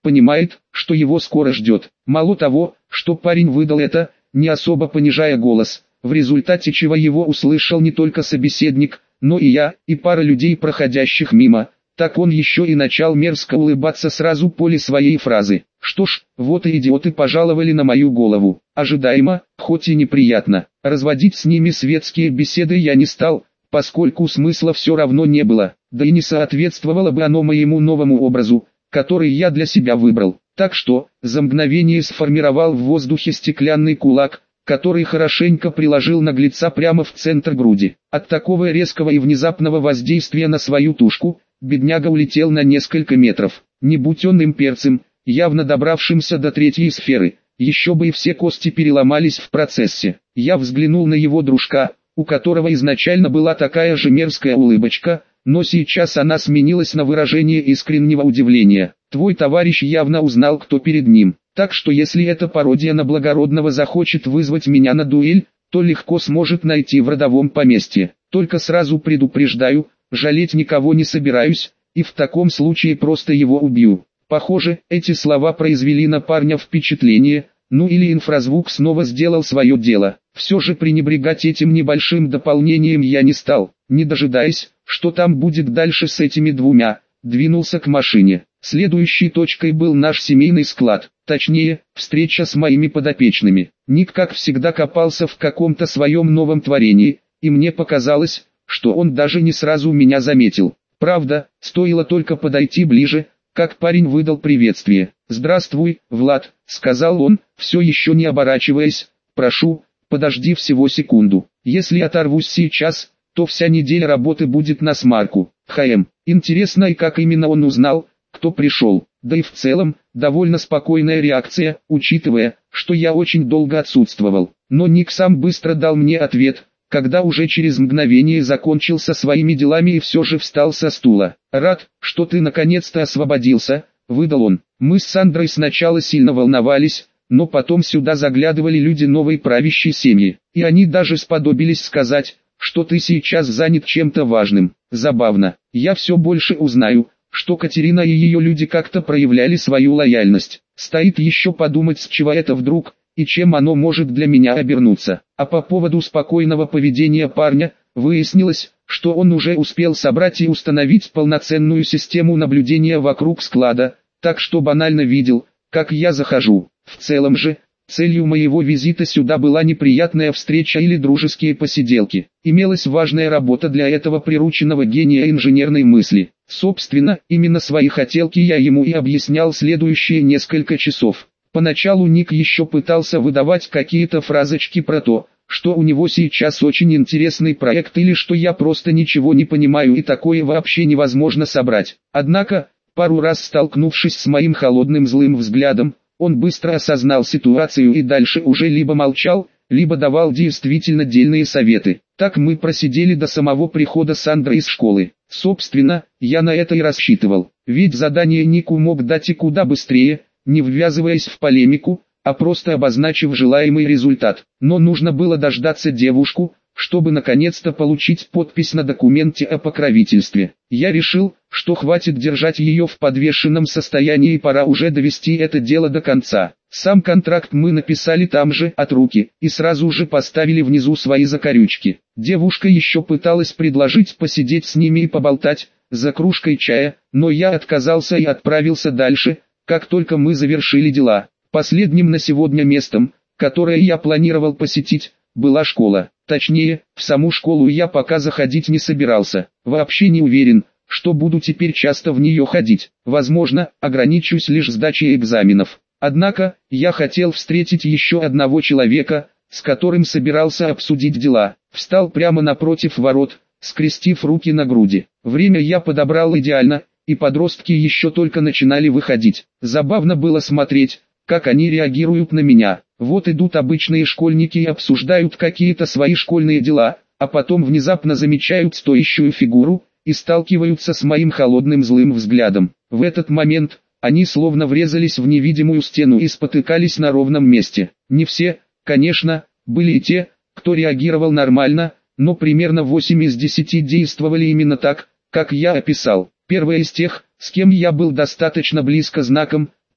Speaker 1: понимает, что его скоро ждет. Мало того, что парень выдал это, не особо понижая голос, в результате чего его услышал не только собеседник, но и я, и пара людей, проходящих мимо. Так он еще и начал мерзко улыбаться сразу после своей фразы. Что ж, вот и идиоты пожаловали на мою голову. Ожидаемо, хоть и неприятно. Разводить с ними светские беседы я не стал, поскольку смысла все равно не было, да и не соответствовало бы оно моему новому образу, который я для себя выбрал. Так что, за мгновение сформировал в воздухе стеклянный кулак, который хорошенько приложил наглеца прямо в центр груди. От такого резкого и внезапного воздействия на свою тушку, бедняга улетел на несколько метров. Не будь он имперцем, явно добравшимся до третьей сферы, еще бы и все кости переломались в процессе. Я взглянул на его дружка, у которого изначально была такая же мерзкая улыбочка, но сейчас она сменилась на выражение искреннего удивления. Твой товарищ явно узнал, кто перед ним, так что если эта пародия на благородного захочет вызвать меня на дуэль, то легко сможет найти в родовом поместье. Только сразу предупреждаю, жалеть никого не собираюсь, и в таком случае просто его убью. Похоже, эти слова произвели на парня впечатление, ну или инфразвук снова сделал свое дело. Все же пренебрегать этим небольшим дополнением я не стал, не дожидаясь, что там будет дальше с этими двумя, двинулся к машине. Следующей точкой был наш семейный склад, точнее, встреча с моими подопечными. Ник, как всегда, копался в каком-то своем новом творении, и мне показалось, что он даже не сразу меня заметил. Правда, стоило только подойти ближе, как парень выдал приветствие. «Здравствуй, Влад», — сказал он, все еще не оборачиваясь. «Прошу, подожди всего секунду. Если оторвусь сейчас, то вся неделя работы будет на смарку». Интересно, и как именно он узнал, кто пришел. Да и в целом, довольно спокойная реакция, учитывая, что я очень долго отсутствовал. Но Ник сам быстро дал мне ответ, когда уже через мгновение закончил со своими делами и все же встал со стула. «Рад, что ты наконец-то освободился», — выдал он. Мы с Сандрой сначала сильно волновались, но потом сюда заглядывали люди новой правящей семьи, и они даже сподобились сказать, что ты сейчас занят чем-то важным. Забавно, я все больше узнаю, что Катерина и ее люди как-то проявляли свою лояльность. Стоит еще подумать, с чего это вдруг, и чем оно может для меня обернуться. А по поводу спокойного поведения парня, выяснилось, что он уже успел собрать и установить полноценную систему наблюдения вокруг склада, так что банально видел, как я захожу. В целом же, целью моего визита сюда была неприятная встреча или дружеские посиделки. Имелась важная работа для этого прирученного гения инженерной мысли. Собственно, именно свои хотелки я ему и объяснял следующие несколько часов. Поначалу Ник еще пытался выдавать какие-то фразочки про то, что у него сейчас очень интересный проект или что я просто ничего не понимаю и такое вообще невозможно собрать. Однако, пару раз столкнувшись с моим холодным злым взглядом, он быстро осознал ситуацию и дальше уже либо молчал, либо давал действительно дельные советы. Так мы просидели до самого прихода Сандры из школы. Собственно, я на это и рассчитывал, ведь задание Нику мог дать и куда быстрее, не ввязываясь в полемику, а просто обозначив желаемый результат. Но нужно было дождаться девушку, чтобы наконец-то получить подпись на документе о покровительстве. Я решил, что хватит держать ее в подвешенном состоянии и пора уже довести это дело до конца. Сам контракт мы написали там же от руки и сразу же поставили внизу свои закорючки. Девушка еще пыталась предложить посидеть с ними и поболтать за кружкой чая, но я отказался и отправился дальше, как только мы завершили дела. Последним на сегодня местом, которое я планировал посетить, была школа. Точнее, в саму школу я пока заходить не собирался. Вообще не уверен, что буду теперь часто в нее ходить. Возможно, ограничусь лишь сдачей экзаменов. Однако, я хотел встретить еще одного человека, с которым собирался обсудить дела. Встал прямо напротив ворот, скрестив руки на груди. Время я подобрал идеально, и подростки еще только начинали выходить. Забавно было смотреть, как они реагируют на меня. Вот идут обычные школьники и обсуждают какие-то свои школьные дела, а потом внезапно замечают стоящую фигуру и сталкиваются с моим холодным злым взглядом. В этот момент они словно врезались в невидимую стену и спотыкались на ровном месте. Не все, конечно, были и те, кто реагировал нормально, но примерно 8 из 10 действовали именно так, как я описал. Первая из тех, с кем я был достаточно близко знаком,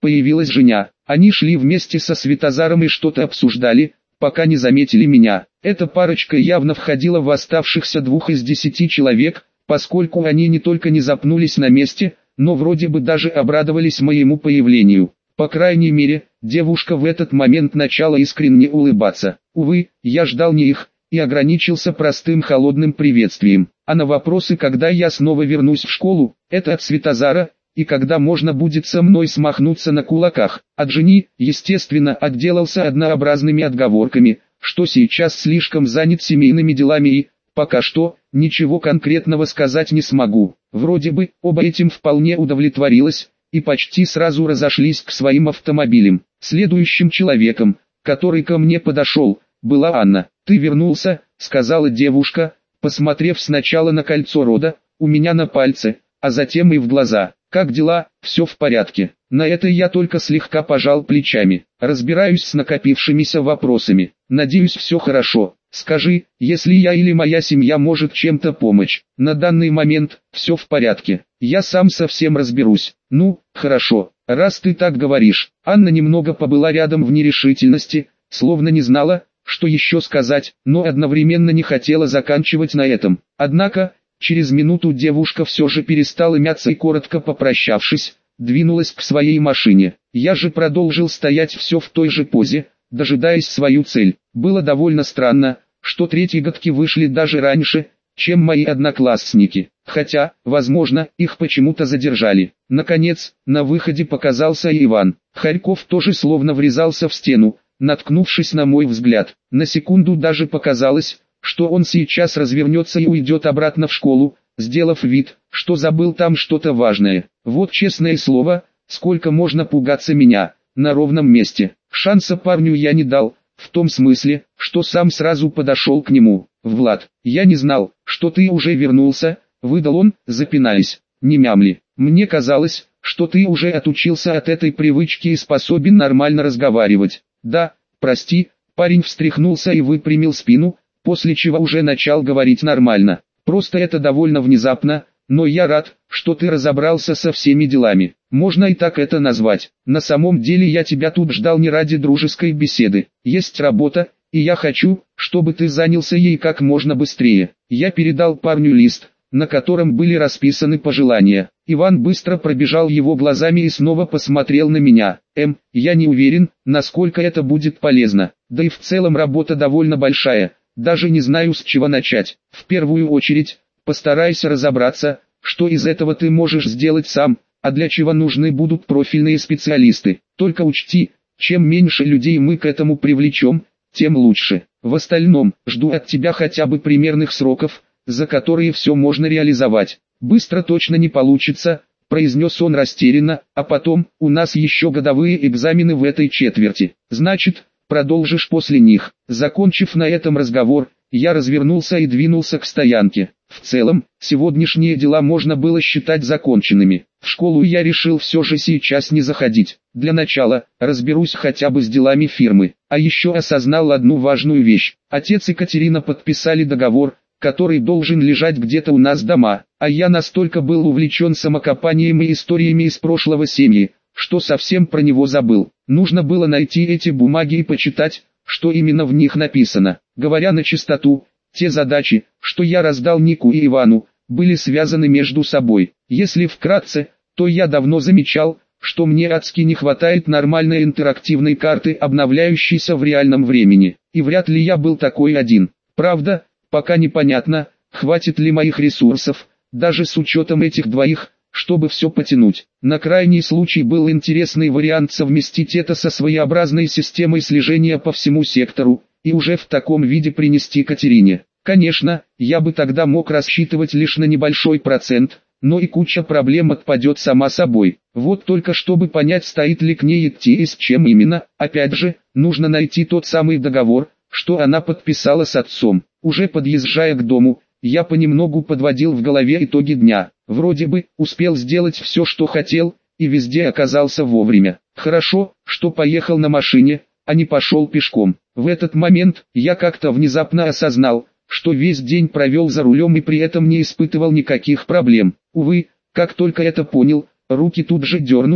Speaker 1: появилась Женя. Они шли вместе со Светозаром и что-то обсуждали, пока не заметили меня. Эта парочка явно входила в оставшихся 2 из 10 человек, поскольку они не только не запнулись на месте, но вроде бы даже обрадовались моему появлению. По крайней мере, девушка в этот момент начала искренне улыбаться. Увы, я ждал не их, и ограничился простым холодным приветствием. А на вопросы, когда я снова вернусь в школу, это от Светозара, и когда можно будет со мной смахнуться на кулаках. От Жени, естественно, отделался однообразными отговорками, что сейчас слишком занят семейными делами и, пока что, ничего конкретного сказать не смогу. Вроде бы, оба этим вполне удовлетворилось, и почти сразу разошлись к своим автомобилям. Следующим человеком, который ко мне подошел, была Анна. «Ты вернулся», — сказала девушка, посмотрев сначала на кольцо рода, у меня на пальце, а затем и в глаза. «Как дела? Все в порядке». На это я только слегка пожал плечами. Разбираюсь с накопившимися вопросами. Надеюсь, все хорошо. Скажи, если я или моя семья может чем-то помочь. На данный момент все в порядке. Я сам совсем разберусь. Ну, хорошо. Раз ты так говоришь. Анна немного побыла рядом в нерешительности, словно не знала, что еще сказать, но одновременно не хотела заканчивать на этом. Однако, через минуту девушка все же перестала мяться и, коротко попрощавшись, двинулась к своей машине. Я же продолжил стоять все в той же позе, дожидаясь свою цель. Было довольно странно, что третьегодки вышли даже раньше, чем мои одноклассники. Хотя, возможно, их почему-то задержали. Наконец, на выходе показался и Иван. Харьков тоже словно врезался в стену, наткнувшись на мой взгляд. На секунду даже показалось, что он сейчас развернется и уйдет обратно в школу, сделав вид, что забыл там что-то важное. Вот честное слово, сколько можно пугаться меня, на ровном месте. Шанса парню я не дал, в том смысле, что сам сразу подошел к нему. «Влад, я не знал, что ты уже вернулся», — выдал он, запинаясь. «Не мямли, мне казалось, что ты уже отучился от этой привычки и способен нормально разговаривать». «Да, прости», — парень встряхнулся и выпрямил спину, после чего уже начал говорить нормально. «Просто это довольно внезапно, но я рад, что ты разобрался со всеми делами. Можно и так это назвать. На самом деле я тебя тут ждал не ради дружеской беседы. Есть работа, и я хочу, чтобы ты занялся ей как можно быстрее». Я передал парню лист, на котором были расписаны пожелания. Иван быстро пробежал его глазами и снова посмотрел на меня. Я не уверен, насколько это будет полезно. Да и в целом работа довольно большая. Даже не знаю, с чего начать. В первую очередь, постарайся разобраться, что из этого ты можешь сделать сам, а для чего нужны будут профильные специалисты. Только учти, чем меньше людей мы к этому привлечем, тем лучше. В остальном, жду от тебя хотя бы примерных сроков, за которые все можно реализовать. Быстро точно не получится, произнес он растерянно, а потом, у нас еще годовые экзамены в этой четверти. Значит, продолжишь после них. Закончив на этом разговор, я развернулся и двинулся к стоянке. В целом, сегодняшние дела можно было считать законченными. В школу я решил все же сейчас не заходить. Для начала, разберусь хотя бы с делами фирмы. А еще осознал одну важную вещь. Отец и Катерина подписали договор, который должен лежать где-то у нас дома. А я настолько был увлечен самокопанием и историями из прошлого семьи, что совсем про него забыл. Нужно было найти эти бумаги и почитать, что именно в них написано. Говоря на чистоту, те задачи, что я раздал Нику и Ивану, были связаны между собой. Если вкратце, то я давно замечал, что мне адски не хватает нормальной интерактивной карты, обновляющейся в реальном времени. И вряд ли я был такой один. Правда, пока непонятно, хватит ли моих ресурсов, даже с учетом этих двоих, чтобы все потянуть. На крайний случай был интересный вариант совместить это со своеобразной системой слежения по всему сектору, и уже в таком виде принести Катерине. Конечно, я бы тогда мог рассчитывать лишь на небольшой процент, но и куча проблем отпадет сама собой. Вот только чтобы понять, стоит ли к ней идти и с чем именно, опять же, нужно найти тот самый договор, что она подписала с отцом. Уже подъезжая к дому, я понемногу подводил в голове итоги дня. Вроде бы, успел сделать все, что хотел, и везде оказался вовремя. Хорошо, что поехал на машине, а не пошел пешком. В этот момент, я как-то внезапно осознал, что весь день провел за рулем и при этом не испытывал никаких проблем. Увы, как только это понял, руки тут же дернулись,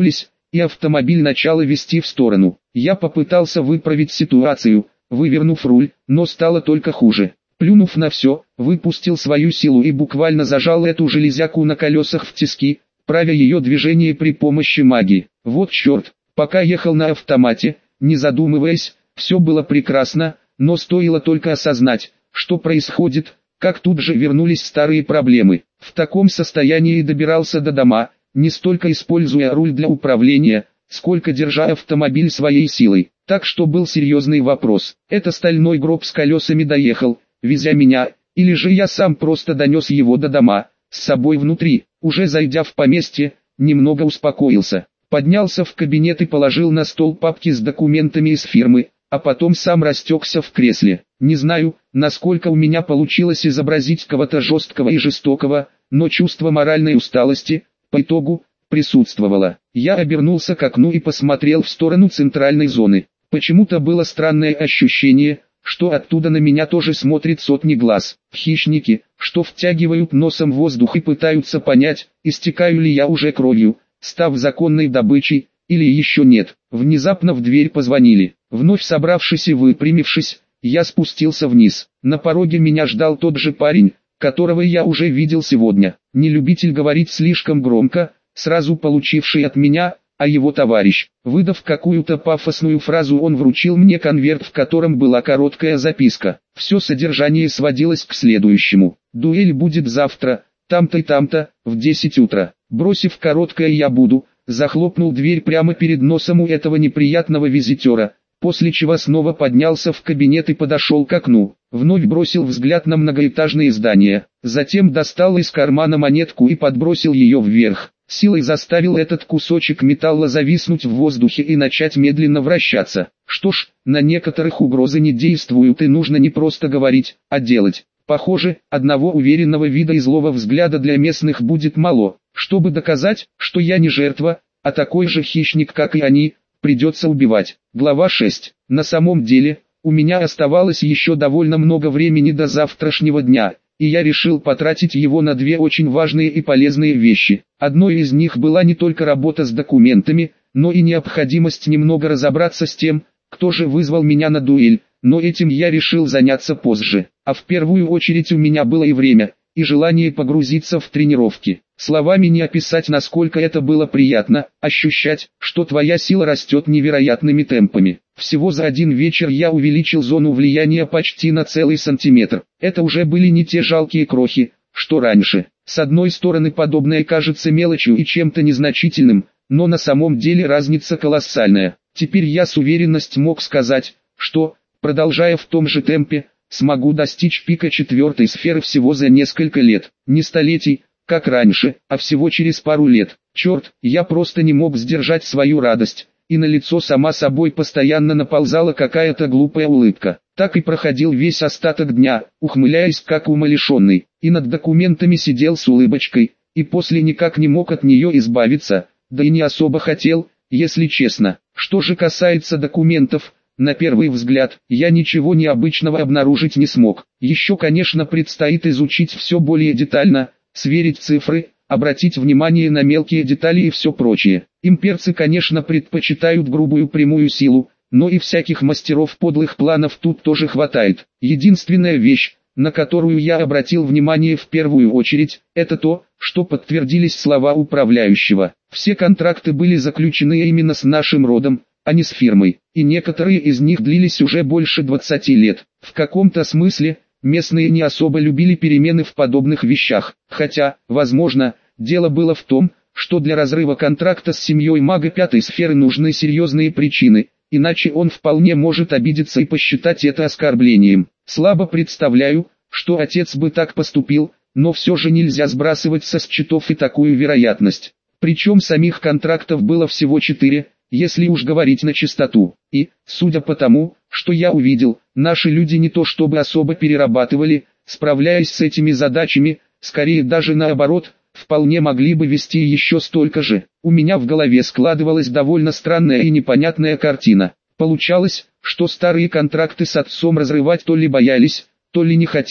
Speaker 1: и автомобиль начало вести в сторону. Я попытался выправить ситуацию, вывернув руль, но стало только хуже. Плюнув на все, выпустил свою силу и буквально зажал эту железяку на колесах в тиски, правя ее движение при помощи магии. Вот черт, пока ехал на автомате, не задумываясь, все было прекрасно, но стоило только осознать, что происходит, как тут же вернулись старые проблемы. В таком состоянии добирался до дома, не столько используя руль для управления, сколько держа автомобиль своей силой. Так что был серьезный вопрос. Это стальной гроб с колесами доехал, везя меня, или же я сам просто донес его до дома, с собой внутри. Уже зайдя в поместье, немного успокоился. Поднялся в кабинет и положил на стол папки с документами из фирмы, а потом сам растекся в кресле. Не знаю, насколько у меня получилось изобразить кого-то жесткого и жестокого, но чувство моральной усталости, по итогу, присутствовало. Я обернулся к окну и посмотрел в сторону центральной зоны. Почему-то было странное ощущение, что оттуда на меня тоже смотрят сотни глаз. Хищники, что втягивают носом воздух и пытаются понять, истекаю ли я уже кровью, став законной добычей, или еще нет. Внезапно в дверь позвонили. Вновь собравшись и выпрямившись, я спустился вниз. На пороге меня ждал тот же парень, которого я уже видел сегодня. Не любитель говорить слишком громко, сразу получивший от меня, а его товарищ. Выдав какую-то пафосную фразу, он вручил мне конверт, в котором была короткая записка. Все содержание сводилось к следующему. Дуэль будет завтра, там-то и там-то, в 10 утра. Бросив короткое «я буду», захлопнул дверь прямо перед носом у этого неприятного визитера, после чего снова поднялся в кабинет и подошел к окну. Вновь бросил взгляд на многоэтажные здания, затем достал из кармана монетку и подбросил ее вверх. Силой заставил этот кусочек металла зависнуть в воздухе и начать медленно вращаться. Что ж, на некоторых угрозы не действуют и нужно не просто говорить, а делать. Похоже, одного уверенного вида и злого взгляда для местных будет мало. Чтобы доказать, что я не жертва, а такой же хищник, как и они, придется убивать. Глава 6. На самом деле, у меня оставалось еще довольно много времени до завтрашнего дня, и я решил потратить его на две очень важные и полезные вещи. Одной из них была не только работа с документами, но и необходимость немного разобраться с тем, кто же вызвал меня на дуэль, но этим я решил заняться позже. А в первую очередь у меня было и время, и желание погрузиться в тренировки. Словами не описать, насколько это было приятно, ощущать, что твоя сила растет невероятными темпами. Всего за один вечер я увеличил зону влияния почти на целый сантиметр. Это уже были не те жалкие крохи, что раньше. С одной стороны, подобное кажется мелочью и чем-то незначительным, но на самом деле разница колоссальная. Теперь я с уверенностью мог сказать, что, продолжая в том же темпе, смогу достичь пика четвертой сферы всего за несколько лет, не столетий, как раньше, а всего через пару лет. Черт, я просто не мог сдержать свою радость, и на лицо сама собой постоянно наползала какая-то глупая улыбка. Так и проходил весь остаток дня, ухмыляясь как умалишенный, и над документами сидел с улыбочкой, и после никак не мог от нее избавиться, да и не особо хотел, если честно. Что же касается документов, на первый взгляд, я ничего необычного обнаружить не смог. Еще, конечно, предстоит изучить все более детально, сверить цифры, обратить внимание на мелкие детали и все прочее. Имперцы, конечно, предпочитают грубую прямую силу, но и всяких мастеров подлых планов тут тоже хватает. Единственная вещь, на которую я обратил внимание в первую очередь, это то, что подтвердились слова управляющего. Все контракты были заключены именно с нашим родом, а не с фирмой, и некоторые из них длились уже больше 20 лет. В каком-то смысле, местные не особо любили перемены в подобных вещах, хотя, возможно, дело было в том, что для разрыва контракта с семьей мага пятой сферы нужны серьезные причины, иначе он вполне может обидеться и посчитать это оскорблением. Слабо представляю, что отец бы так поступил, но все же нельзя сбрасывать со счетов и такую вероятность. Причем самих контрактов было всего 4, если уж говорить на чистоту. И, судя по тому, что я увидел, наши люди не то чтобы особо перерабатывали, справляясь с этими задачами, скорее даже наоборот, вполне могли бы вести еще столько же. У меня в голове складывалась довольно странная и непонятная картина. Получалось, что старые контракты с отцом разрывать то ли боялись, то ли не хотели,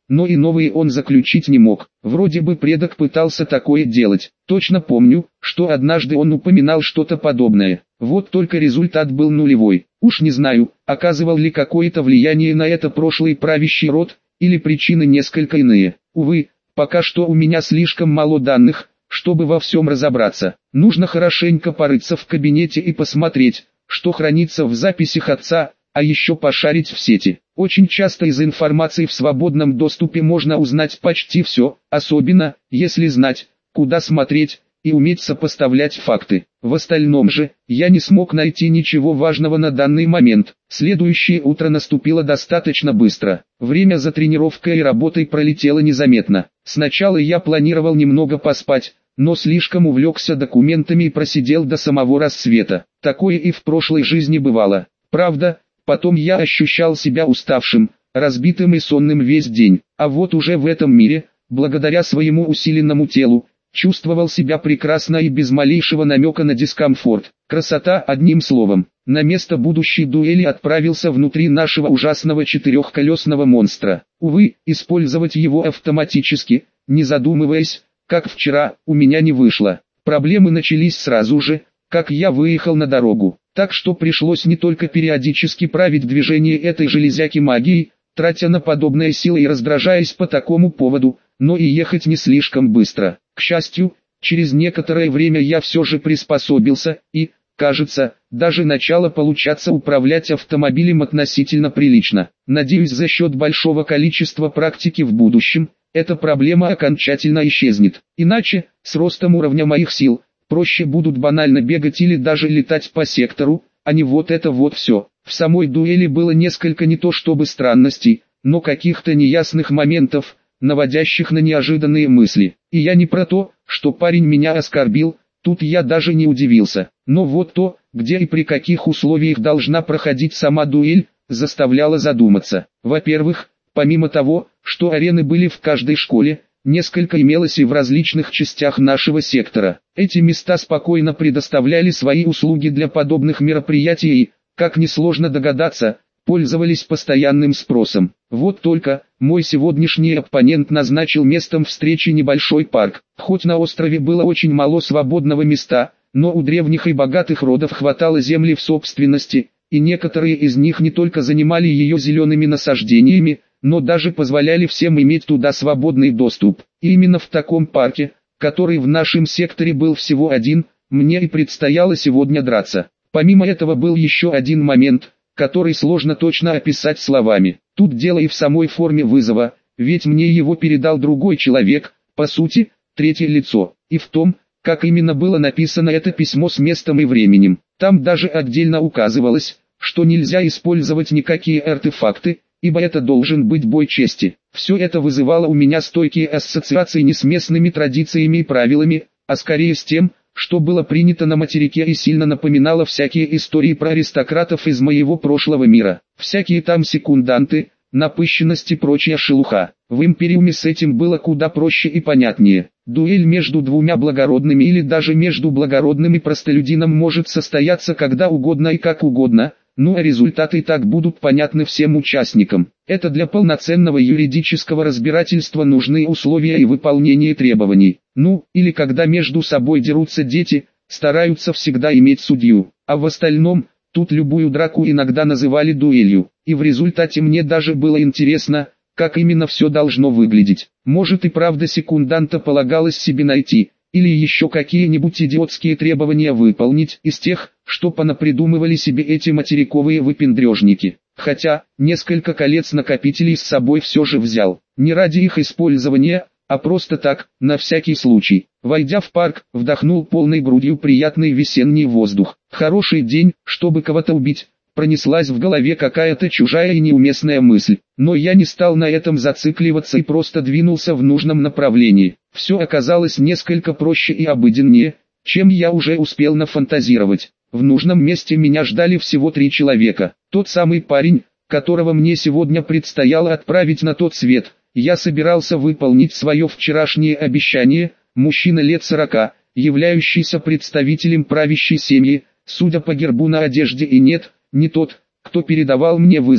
Speaker 1: но и новые он заключить не мог. Вроде бы предок пытался такое делать. Точно помню, что однажды он упоминал что-то подобное. Вот только результат был нулевой. Уж не знаю, оказывал ли какое-то влияние на это прошлый правящий род, или причины несколько иные. Увы, пока что у меня слишком мало данных, чтобы во всем разобраться. Нужно хорошенько порыться в кабинете и посмотреть, что хранится в записях отца, а еще пошарить в сети. Очень часто из информации в свободном доступе можно узнать почти все, особенно, если знать, куда смотреть, и уметь сопоставлять факты. В остальном же, я не смог найти ничего важного на данный момент. Следующее утро наступило достаточно быстро. Время за тренировкой и работой пролетело незаметно. Сначала я планировал немного поспать, но слишком увлекся документами и просидел до самого рассвета. Такое и в прошлой жизни бывало. Правда, потом я ощущал себя уставшим, разбитым и сонным весь день. А вот уже в этом мире, благодаря своему усиленному телу, чувствовал себя прекрасно и без малейшего намека на дискомфорт. Красота, одним словом. На место будущей дуэли отправился внутри нашего ужасного четырехколесного монстра. Увы, использовать его автоматически, не задумываясь, как вчера, у меня не вышло. Проблемы начались сразу же, как я выехал на дорогу. Так что пришлось не только периодически править движение этой железяки магией, тратя на подобные силы и раздражаясь по такому поводу, но и ехать не слишком быстро. К счастью, через некоторое время я все же приспособился и, кажется, даже начало получаться управлять автомобилем относительно прилично. Надеюсь, за счет большого количества практики в будущем, эта проблема окончательно исчезнет. Иначе, с ростом уровня моих сил, проще будут банально бегать или даже летать по сектору, а не вот это вот все. В самой дуэли было несколько не то чтобы странностей, но каких-то неясных моментов, наводящих на неожиданные мысли. И я не про то, что парень меня оскорбил, тут я даже не удивился. Но вот то, где и при каких условиях должна проходить сама дуэль, заставляло задуматься. Во-первых, помимо того, что арены были в каждой школе, несколько имелось и в различных частях нашего сектора. Эти места спокойно предоставляли свои услуги для подобных мероприятий и, как несложно догадаться, пользовались постоянным спросом. Вот только, мой сегодняшний оппонент назначил местом встречи небольшой парк. Хоть на острове было очень мало свободного места, но у древних и богатых родов хватало земли в собственности, и некоторые из них не только занимали ее зелеными насаждениями, но даже позволяли всем иметь туда свободный доступ. И именно в таком парке, который в нашем секторе был всего один, мне и предстояло сегодня драться. Помимо этого был еще один момент, который сложно точно описать словами. Тут дело и в самой форме вызова, ведь мне его передал другой человек, по сути, третье лицо, и в том, как именно было написано это письмо с местом и временем. Там даже отдельно указывалось, что нельзя использовать никакие артефакты, ибо это должен быть бой чести. Все это вызывало у меня стойкие ассоциации не с местными традициями и правилами, а скорее с тем, что было принято на материке и сильно напоминало всякие истории про аристократов из моего прошлого мира. Всякие там секунданты, напыщенность и прочая шелуха. В Империуме с этим было куда проще и понятнее. Дуэль между двумя благородными или даже между благородным и простолюдином может состояться когда угодно и как угодно, ну а результаты и так будут понятны всем участникам. Это для полноценного юридического разбирательства нужны условия и выполнение требований. Ну, или когда между собой дерутся дети, стараются всегда иметь судью. А в остальном, тут любую драку иногда называли дуэлью. И в результате мне даже было интересно, как именно все должно выглядеть. Может и правда секунданта полагалось себе найти, или еще какие-нибудь идиотские требования выполнить из тех, что понапридумывали себе эти материковые выпендрежники. Хотя, несколько колец-накопителей с собой все же взял. Не ради их использования, а просто так, на всякий случай. Войдя в парк, вдохнул полной грудью приятный весенний воздух. Хороший день, чтобы кого-то убить. Пронеслась в голове какая-то чужая и неуместная мысль. Но я не стал на этом зацикливаться и просто двинулся в нужном направлении. Все оказалось несколько проще и обыденнее, чем я уже успел нафантазировать. В нужном месте меня ждали всего 3 человека. Тот самый парень, которого мне сегодня предстояло отправить на тот свет. Я собирался выполнить свое вчерашнее обещание, мужчина лет 40, являющийся представителем правящей семьи, судя по гербу на одежде и нет, не тот, кто передавал мне вызов,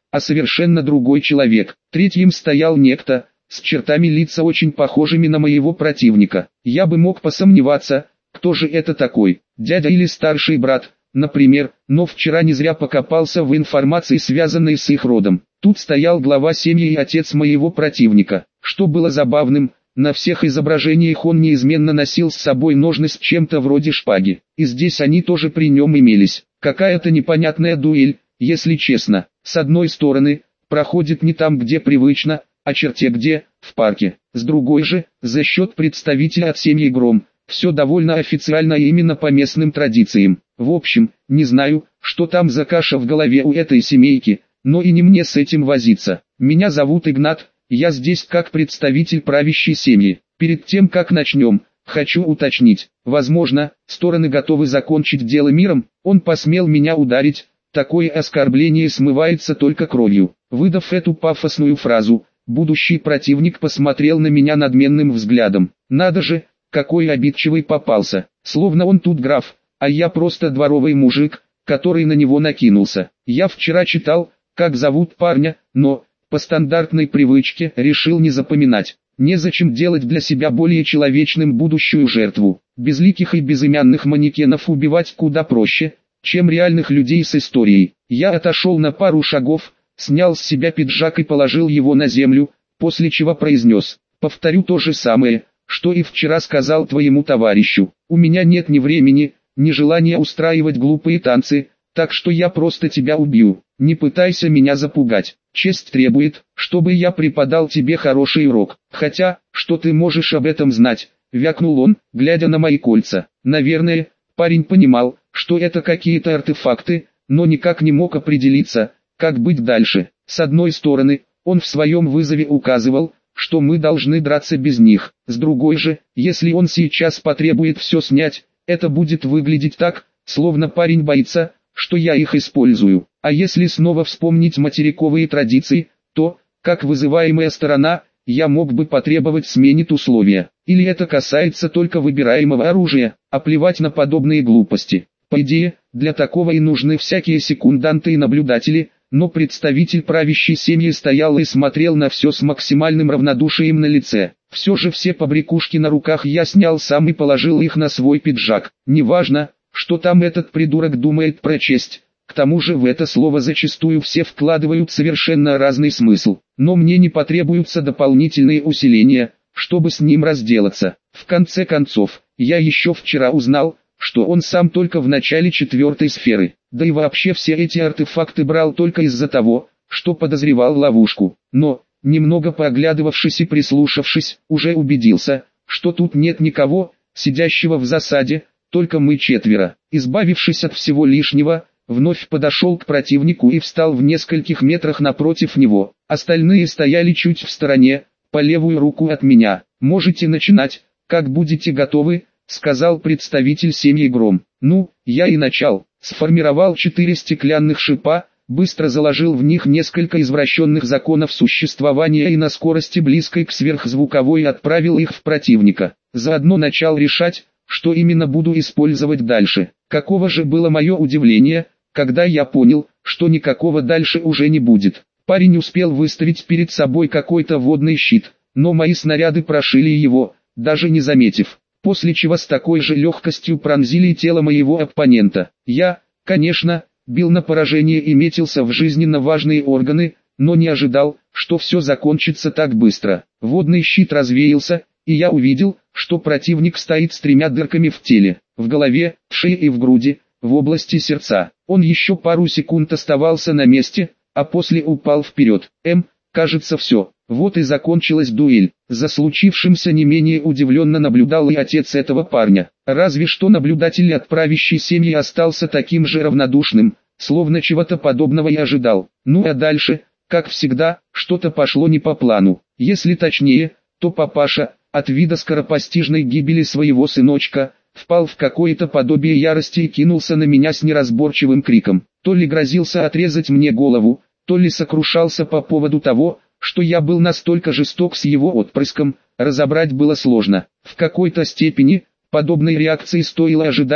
Speaker 1: а совершенно другой человек. Третьим стоял некто, с чертами лица очень похожими на моего противника. Я бы мог посомневаться, кто же это такой, дядя или старший брат, например, но вчера не зря покопался в информации, связанной с их родом. Тут стоял глава семьи и отец моего противника. Что было забавным, на всех изображениях он неизменно носил с собой ножны с чем-то вроде шпаги. И здесь они тоже при нем имелись. Какая-то непонятная дуэль, если честно. С одной стороны, проходит не там, где привычно, а черте где, в парке. С другой же, за счет представителя от семьи Гром. Все довольно официально и именно по местным традициям. В общем, не знаю, что там за каша в голове у этой семейки, но и не мне с этим возиться. Меня зовут Игнат, я здесь как представитель правящей семьи. Перед тем как начнем, хочу уточнить, возможно, стороны готовы закончить дело миром. Он посмел меня ударить, такое оскорбление смывается только кровью. Выдав эту пафосную фразу, будущий противник посмотрел на меня надменным взглядом. Надо же, какой обидчивый попался, словно он тут граф, а я просто дворовый мужик, который на него накинулся. Я вчера читал, как зовут парня, но, по стандартной привычке, решил не запоминать. Незачем делать для себя более человечным будущую жертву. Безликих и безымянных манекенов убивать куда проще, чем реальных людей с историей. Я отошел на пару шагов, снял с себя пиджак и положил его на землю, после чего произнес: «Повторю то же самое, что и вчера сказал твоему товарищу. У меня нет ни времени, ни желания устраивать глупые танцы, так что я просто тебя убью. Не пытайся меня запугать. Честь требует, чтобы я преподал тебе хороший урок. Хотя, что ты можешь об этом знать?» — вякнул он, глядя на мои кольца. Наверное, парень понимал, что это какие-то артефакты, но никак не мог определиться, как быть дальше. С одной стороны, он в своем вызове указывал, что мы должны драться без них. С другой же, если он сейчас потребует все снять, это будет выглядеть так, словно парень боится, что я их использую. А если снова вспомнить материковые традиции, то, как вызываемая сторона, я мог бы потребовать сменить условия. Или это касается только выбираемого оружия, а плевать на подобные глупости. По идее, для такого и нужны всякие секунданты и наблюдатели, но представитель правящей семьи стоял и смотрел на все с максимальным равнодушием на лице. Все же все побрякушки на руках я снял сам и положил их на свой пиджак. Неважно, что там этот придурок думает про честь. К тому же в это слово зачастую все вкладывают совершенно разный смысл. Но мне не потребуются дополнительные усиления, чтобы с ним разделаться. В конце концов, я еще вчера узнал, что он сам только в начале 4-й сферы. Да и вообще все эти артефакты брал только из-за того, что подозревал ловушку. Но, немного пооглядывавшись и прислушавшись, уже убедился, что тут нет никого, сидящего в засаде, только мы четверо. Избавившись от всего лишнего, вновь подошел к противнику и встал в нескольких метрах напротив него. Остальные стояли чуть в стороне, по левую руку от меня. «Можете начинать, как будете готовы», — сказал представитель семьи Гром. Ну, я и начал. Сформировал 4 стеклянных шипа, быстро заложил в них несколько извращенных законов существования и на скорости близкой к сверхзвуковой отправил их в противника. Заодно начал решать, что именно буду использовать дальше. Каково же было мое удивление, когда я понял, что никакого дальше уже не будет. Парень успел выставить перед собой какой-то водный щит, но мои снаряды прошили его, даже не заметив. После чего с такой же легкостью пронзили тело моего оппонента. Я, конечно, бил на поражение и метился в жизненно важные органы, но не ожидал, что все закончится так быстро. Водный щит развеялся, и я увидел, что противник стоит с 3 дырками в теле, в голове, в шее и в груди, в области сердца. Он еще пару секунд оставался на месте, а после упал вперед. Кажется, все. Вот и закончилась дуэль. За случившимся не менее удивленно наблюдал и отец этого парня. Разве что наблюдатель от правящей семьи остался таким же равнодушным, словно чего-то подобного и ожидал. Ну а дальше, как всегда, что-то пошло не по плану. Если точнее, то папаша, от вида скоропостижной гибели своего сыночка, впал в какое-то подобие ярости и кинулся на меня с неразборчивым криком. То ли грозился отрезать мне голову, то ли сокрушался по поводу того, что я был настолько жесток с его отпрыском, разобрать было сложно. В какой-то степени, подобной реакции стоило ожидать,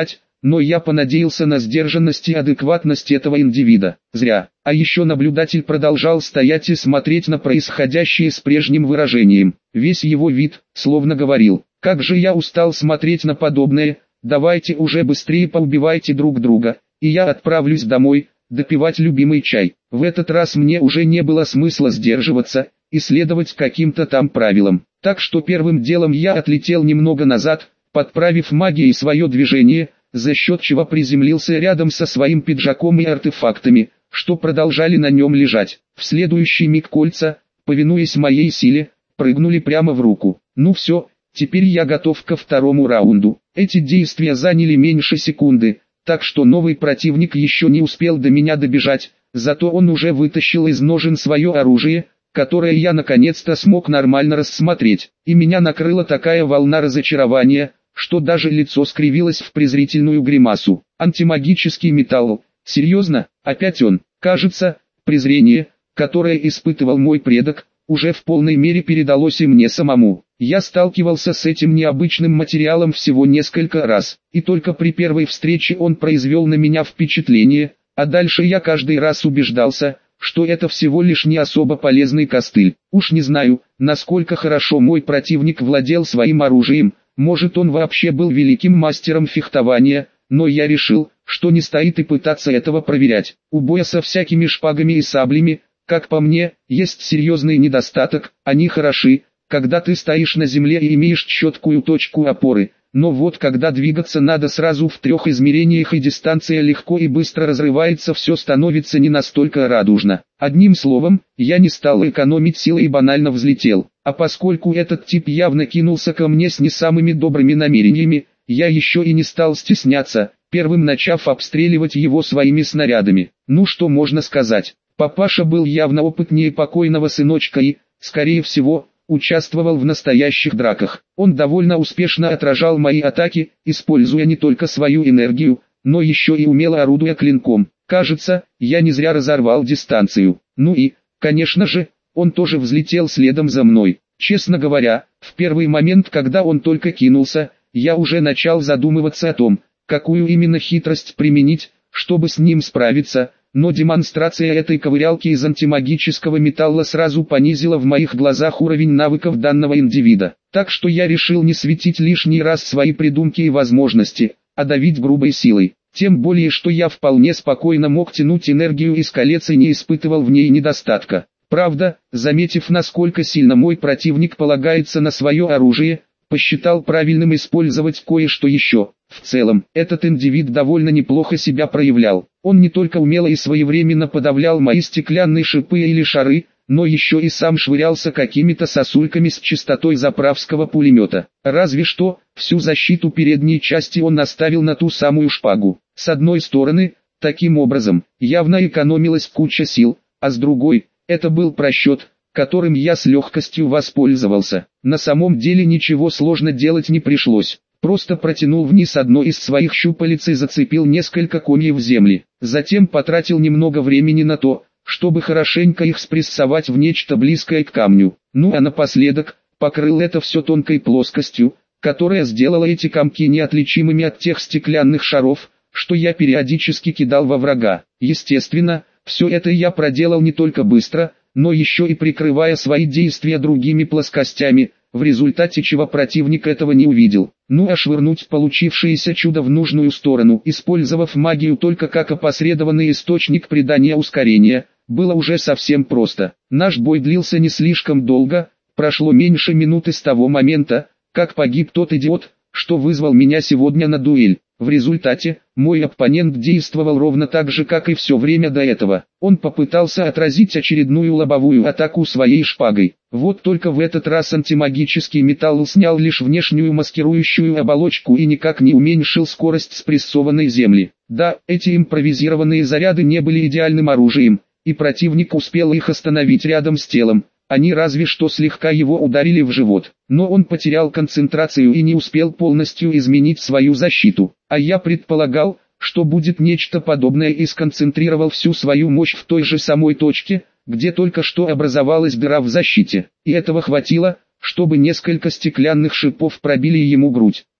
Speaker 1: но я понадеялся на сдержанность и адекватность этого индивида. Зря. А еще наблюдатель продолжал стоять и смотреть на происходящее с прежним выражением. Весь его вид, словно говорил: «Как же я устал смотреть на подобное, давайте уже быстрее поубивайте друг друга, и я отправлюсь домой, допивать любимый чай». В этот раз мне уже не было смысла сдерживаться и следовать каким-то там правилам. Так что первым делом я отлетел немного назад, подправив магией свое движение, за счет чего приземлился рядом со своим пиджаком и артефактами, что продолжали на нем лежать. В следующий миг кольца, повинуясь моей силе, прыгнули прямо в руку. Ну все, теперь я готов ко второму раунду. Эти действия заняли меньше секунды, так что новый противник еще не успел до меня добежать, зато он уже вытащил из ножен свое оружие, которое я наконец-то смог нормально рассмотреть. И меня накрыла такая волна разочарования, что даже лицо скривилось в презрительную гримасу. Антимагический металл. Серьезно, опять он? Кажется, презрение, которое испытывал мой предок, уже в полной мере передалось и мне самому. Я сталкивался с этим необычным материалом всего несколько раз, и только при первой встрече он произвел на меня впечатление, а дальше я каждый раз убеждался, что это всего лишь не особо полезный костыль. Уж не знаю, насколько хорошо мой противник владел своим оружием, может он вообще был великим мастером фехтования, но я решил, что не стоит и пытаться этого проверять. У боя со всякими шпагами и саблями, как по мне, есть серьезный недостаток: они хороши, когда ты стоишь на земле и имеешь четкую точку опоры, но вот когда двигаться надо сразу в 3 измерениях и дистанция легко и быстро разрывается, все становится не настолько радужно. Одним словом, я не стал экономить силы и банально взлетел. А поскольку этот тип явно кинулся ко мне с не самыми добрыми намерениями, я еще и не стал стесняться, первым начав обстреливать его своими снарядами. Ну что можно сказать, папаша был явно опытнее покойного сыночка и, скорее всего, участвовал в настоящих драках. Он довольно успешно отражал мои атаки, используя не только свою энергию, но еще и умело орудуя клинком. Кажется, я не зря разорвал дистанцию. Ну и, конечно же, он тоже взлетел следом за мной. Честно говоря, в первый момент, когда он только кинулся, я уже начал задумываться о том, какую именно хитрость применить, чтобы с ним справиться, но демонстрация этой ковырялки из антимагического металла сразу понизила в моих глазах уровень навыков данного индивида. Так что я решил не светить лишний раз свои придумки и возможности, а давить грубой силой. Тем более, что я вполне спокойно мог тянуть энергию из колец и не испытывал в ней недостатка. Правда, заметив, насколько сильно мой противник полагается на свое оружие, посчитал правильным использовать кое-что еще. В целом, этот индивид довольно неплохо себя проявлял. Он не только умело и своевременно подавлял мои стеклянные шипы или шары, но еще и сам швырялся какими-то сосульками с частотой заправского пулемета. Разве что, всю защиту передней части он наставил на ту самую шпагу. С одной стороны, таким образом, явно экономилась куча сил, а с другой, это был просчет, которым я с легкостью воспользовался. На самом деле ничего сложно делать не пришлось. Просто протянул вниз одно из своих щупалец и зацепил несколько комьев земли. Затем потратил немного времени на то, чтобы хорошенько их спрессовать в нечто близкое к камню. Ну а напоследок, покрыл это все тонкой плоскостью, которая сделала эти комки неотличимыми от тех стеклянных шаров, что я периодически кидал во врага. Естественно, все это я проделал не только быстро, но еще и прикрывая свои действия другими плоскостями, в результате чего противник этого не увидел. Ну а швырнуть получившееся чудо в нужную сторону, использовав магию только как опосредованный источник придания ускорения, было уже совсем просто. Наш бой длился не слишком долго, прошло меньше минуты с того момента, как погиб тот идиот, что вызвал меня сегодня на дуэль. В результате, мой оппонент действовал ровно так же, как и все время до этого. Он попытался отразить очередную лобовую атаку своей шпагой. Вот только в этот раз антимагический металл снял лишь внешнюю маскирующую оболочку и никак не уменьшил скорость спрессованной земли. Да, эти импровизированные заряды не были идеальным оружием, и противник успел их остановить рядом с телом. Они разве что слегка его ударили в живот, но он потерял концентрацию и не успел полностью изменить свою защиту. А я предполагал, что будет нечто подобное, и сконцентрировал всю свою мощь в той же самой точке, где только что образовалась дыра в защите. И этого хватило, чтобы несколько стеклянных шипов пробили ему грудь.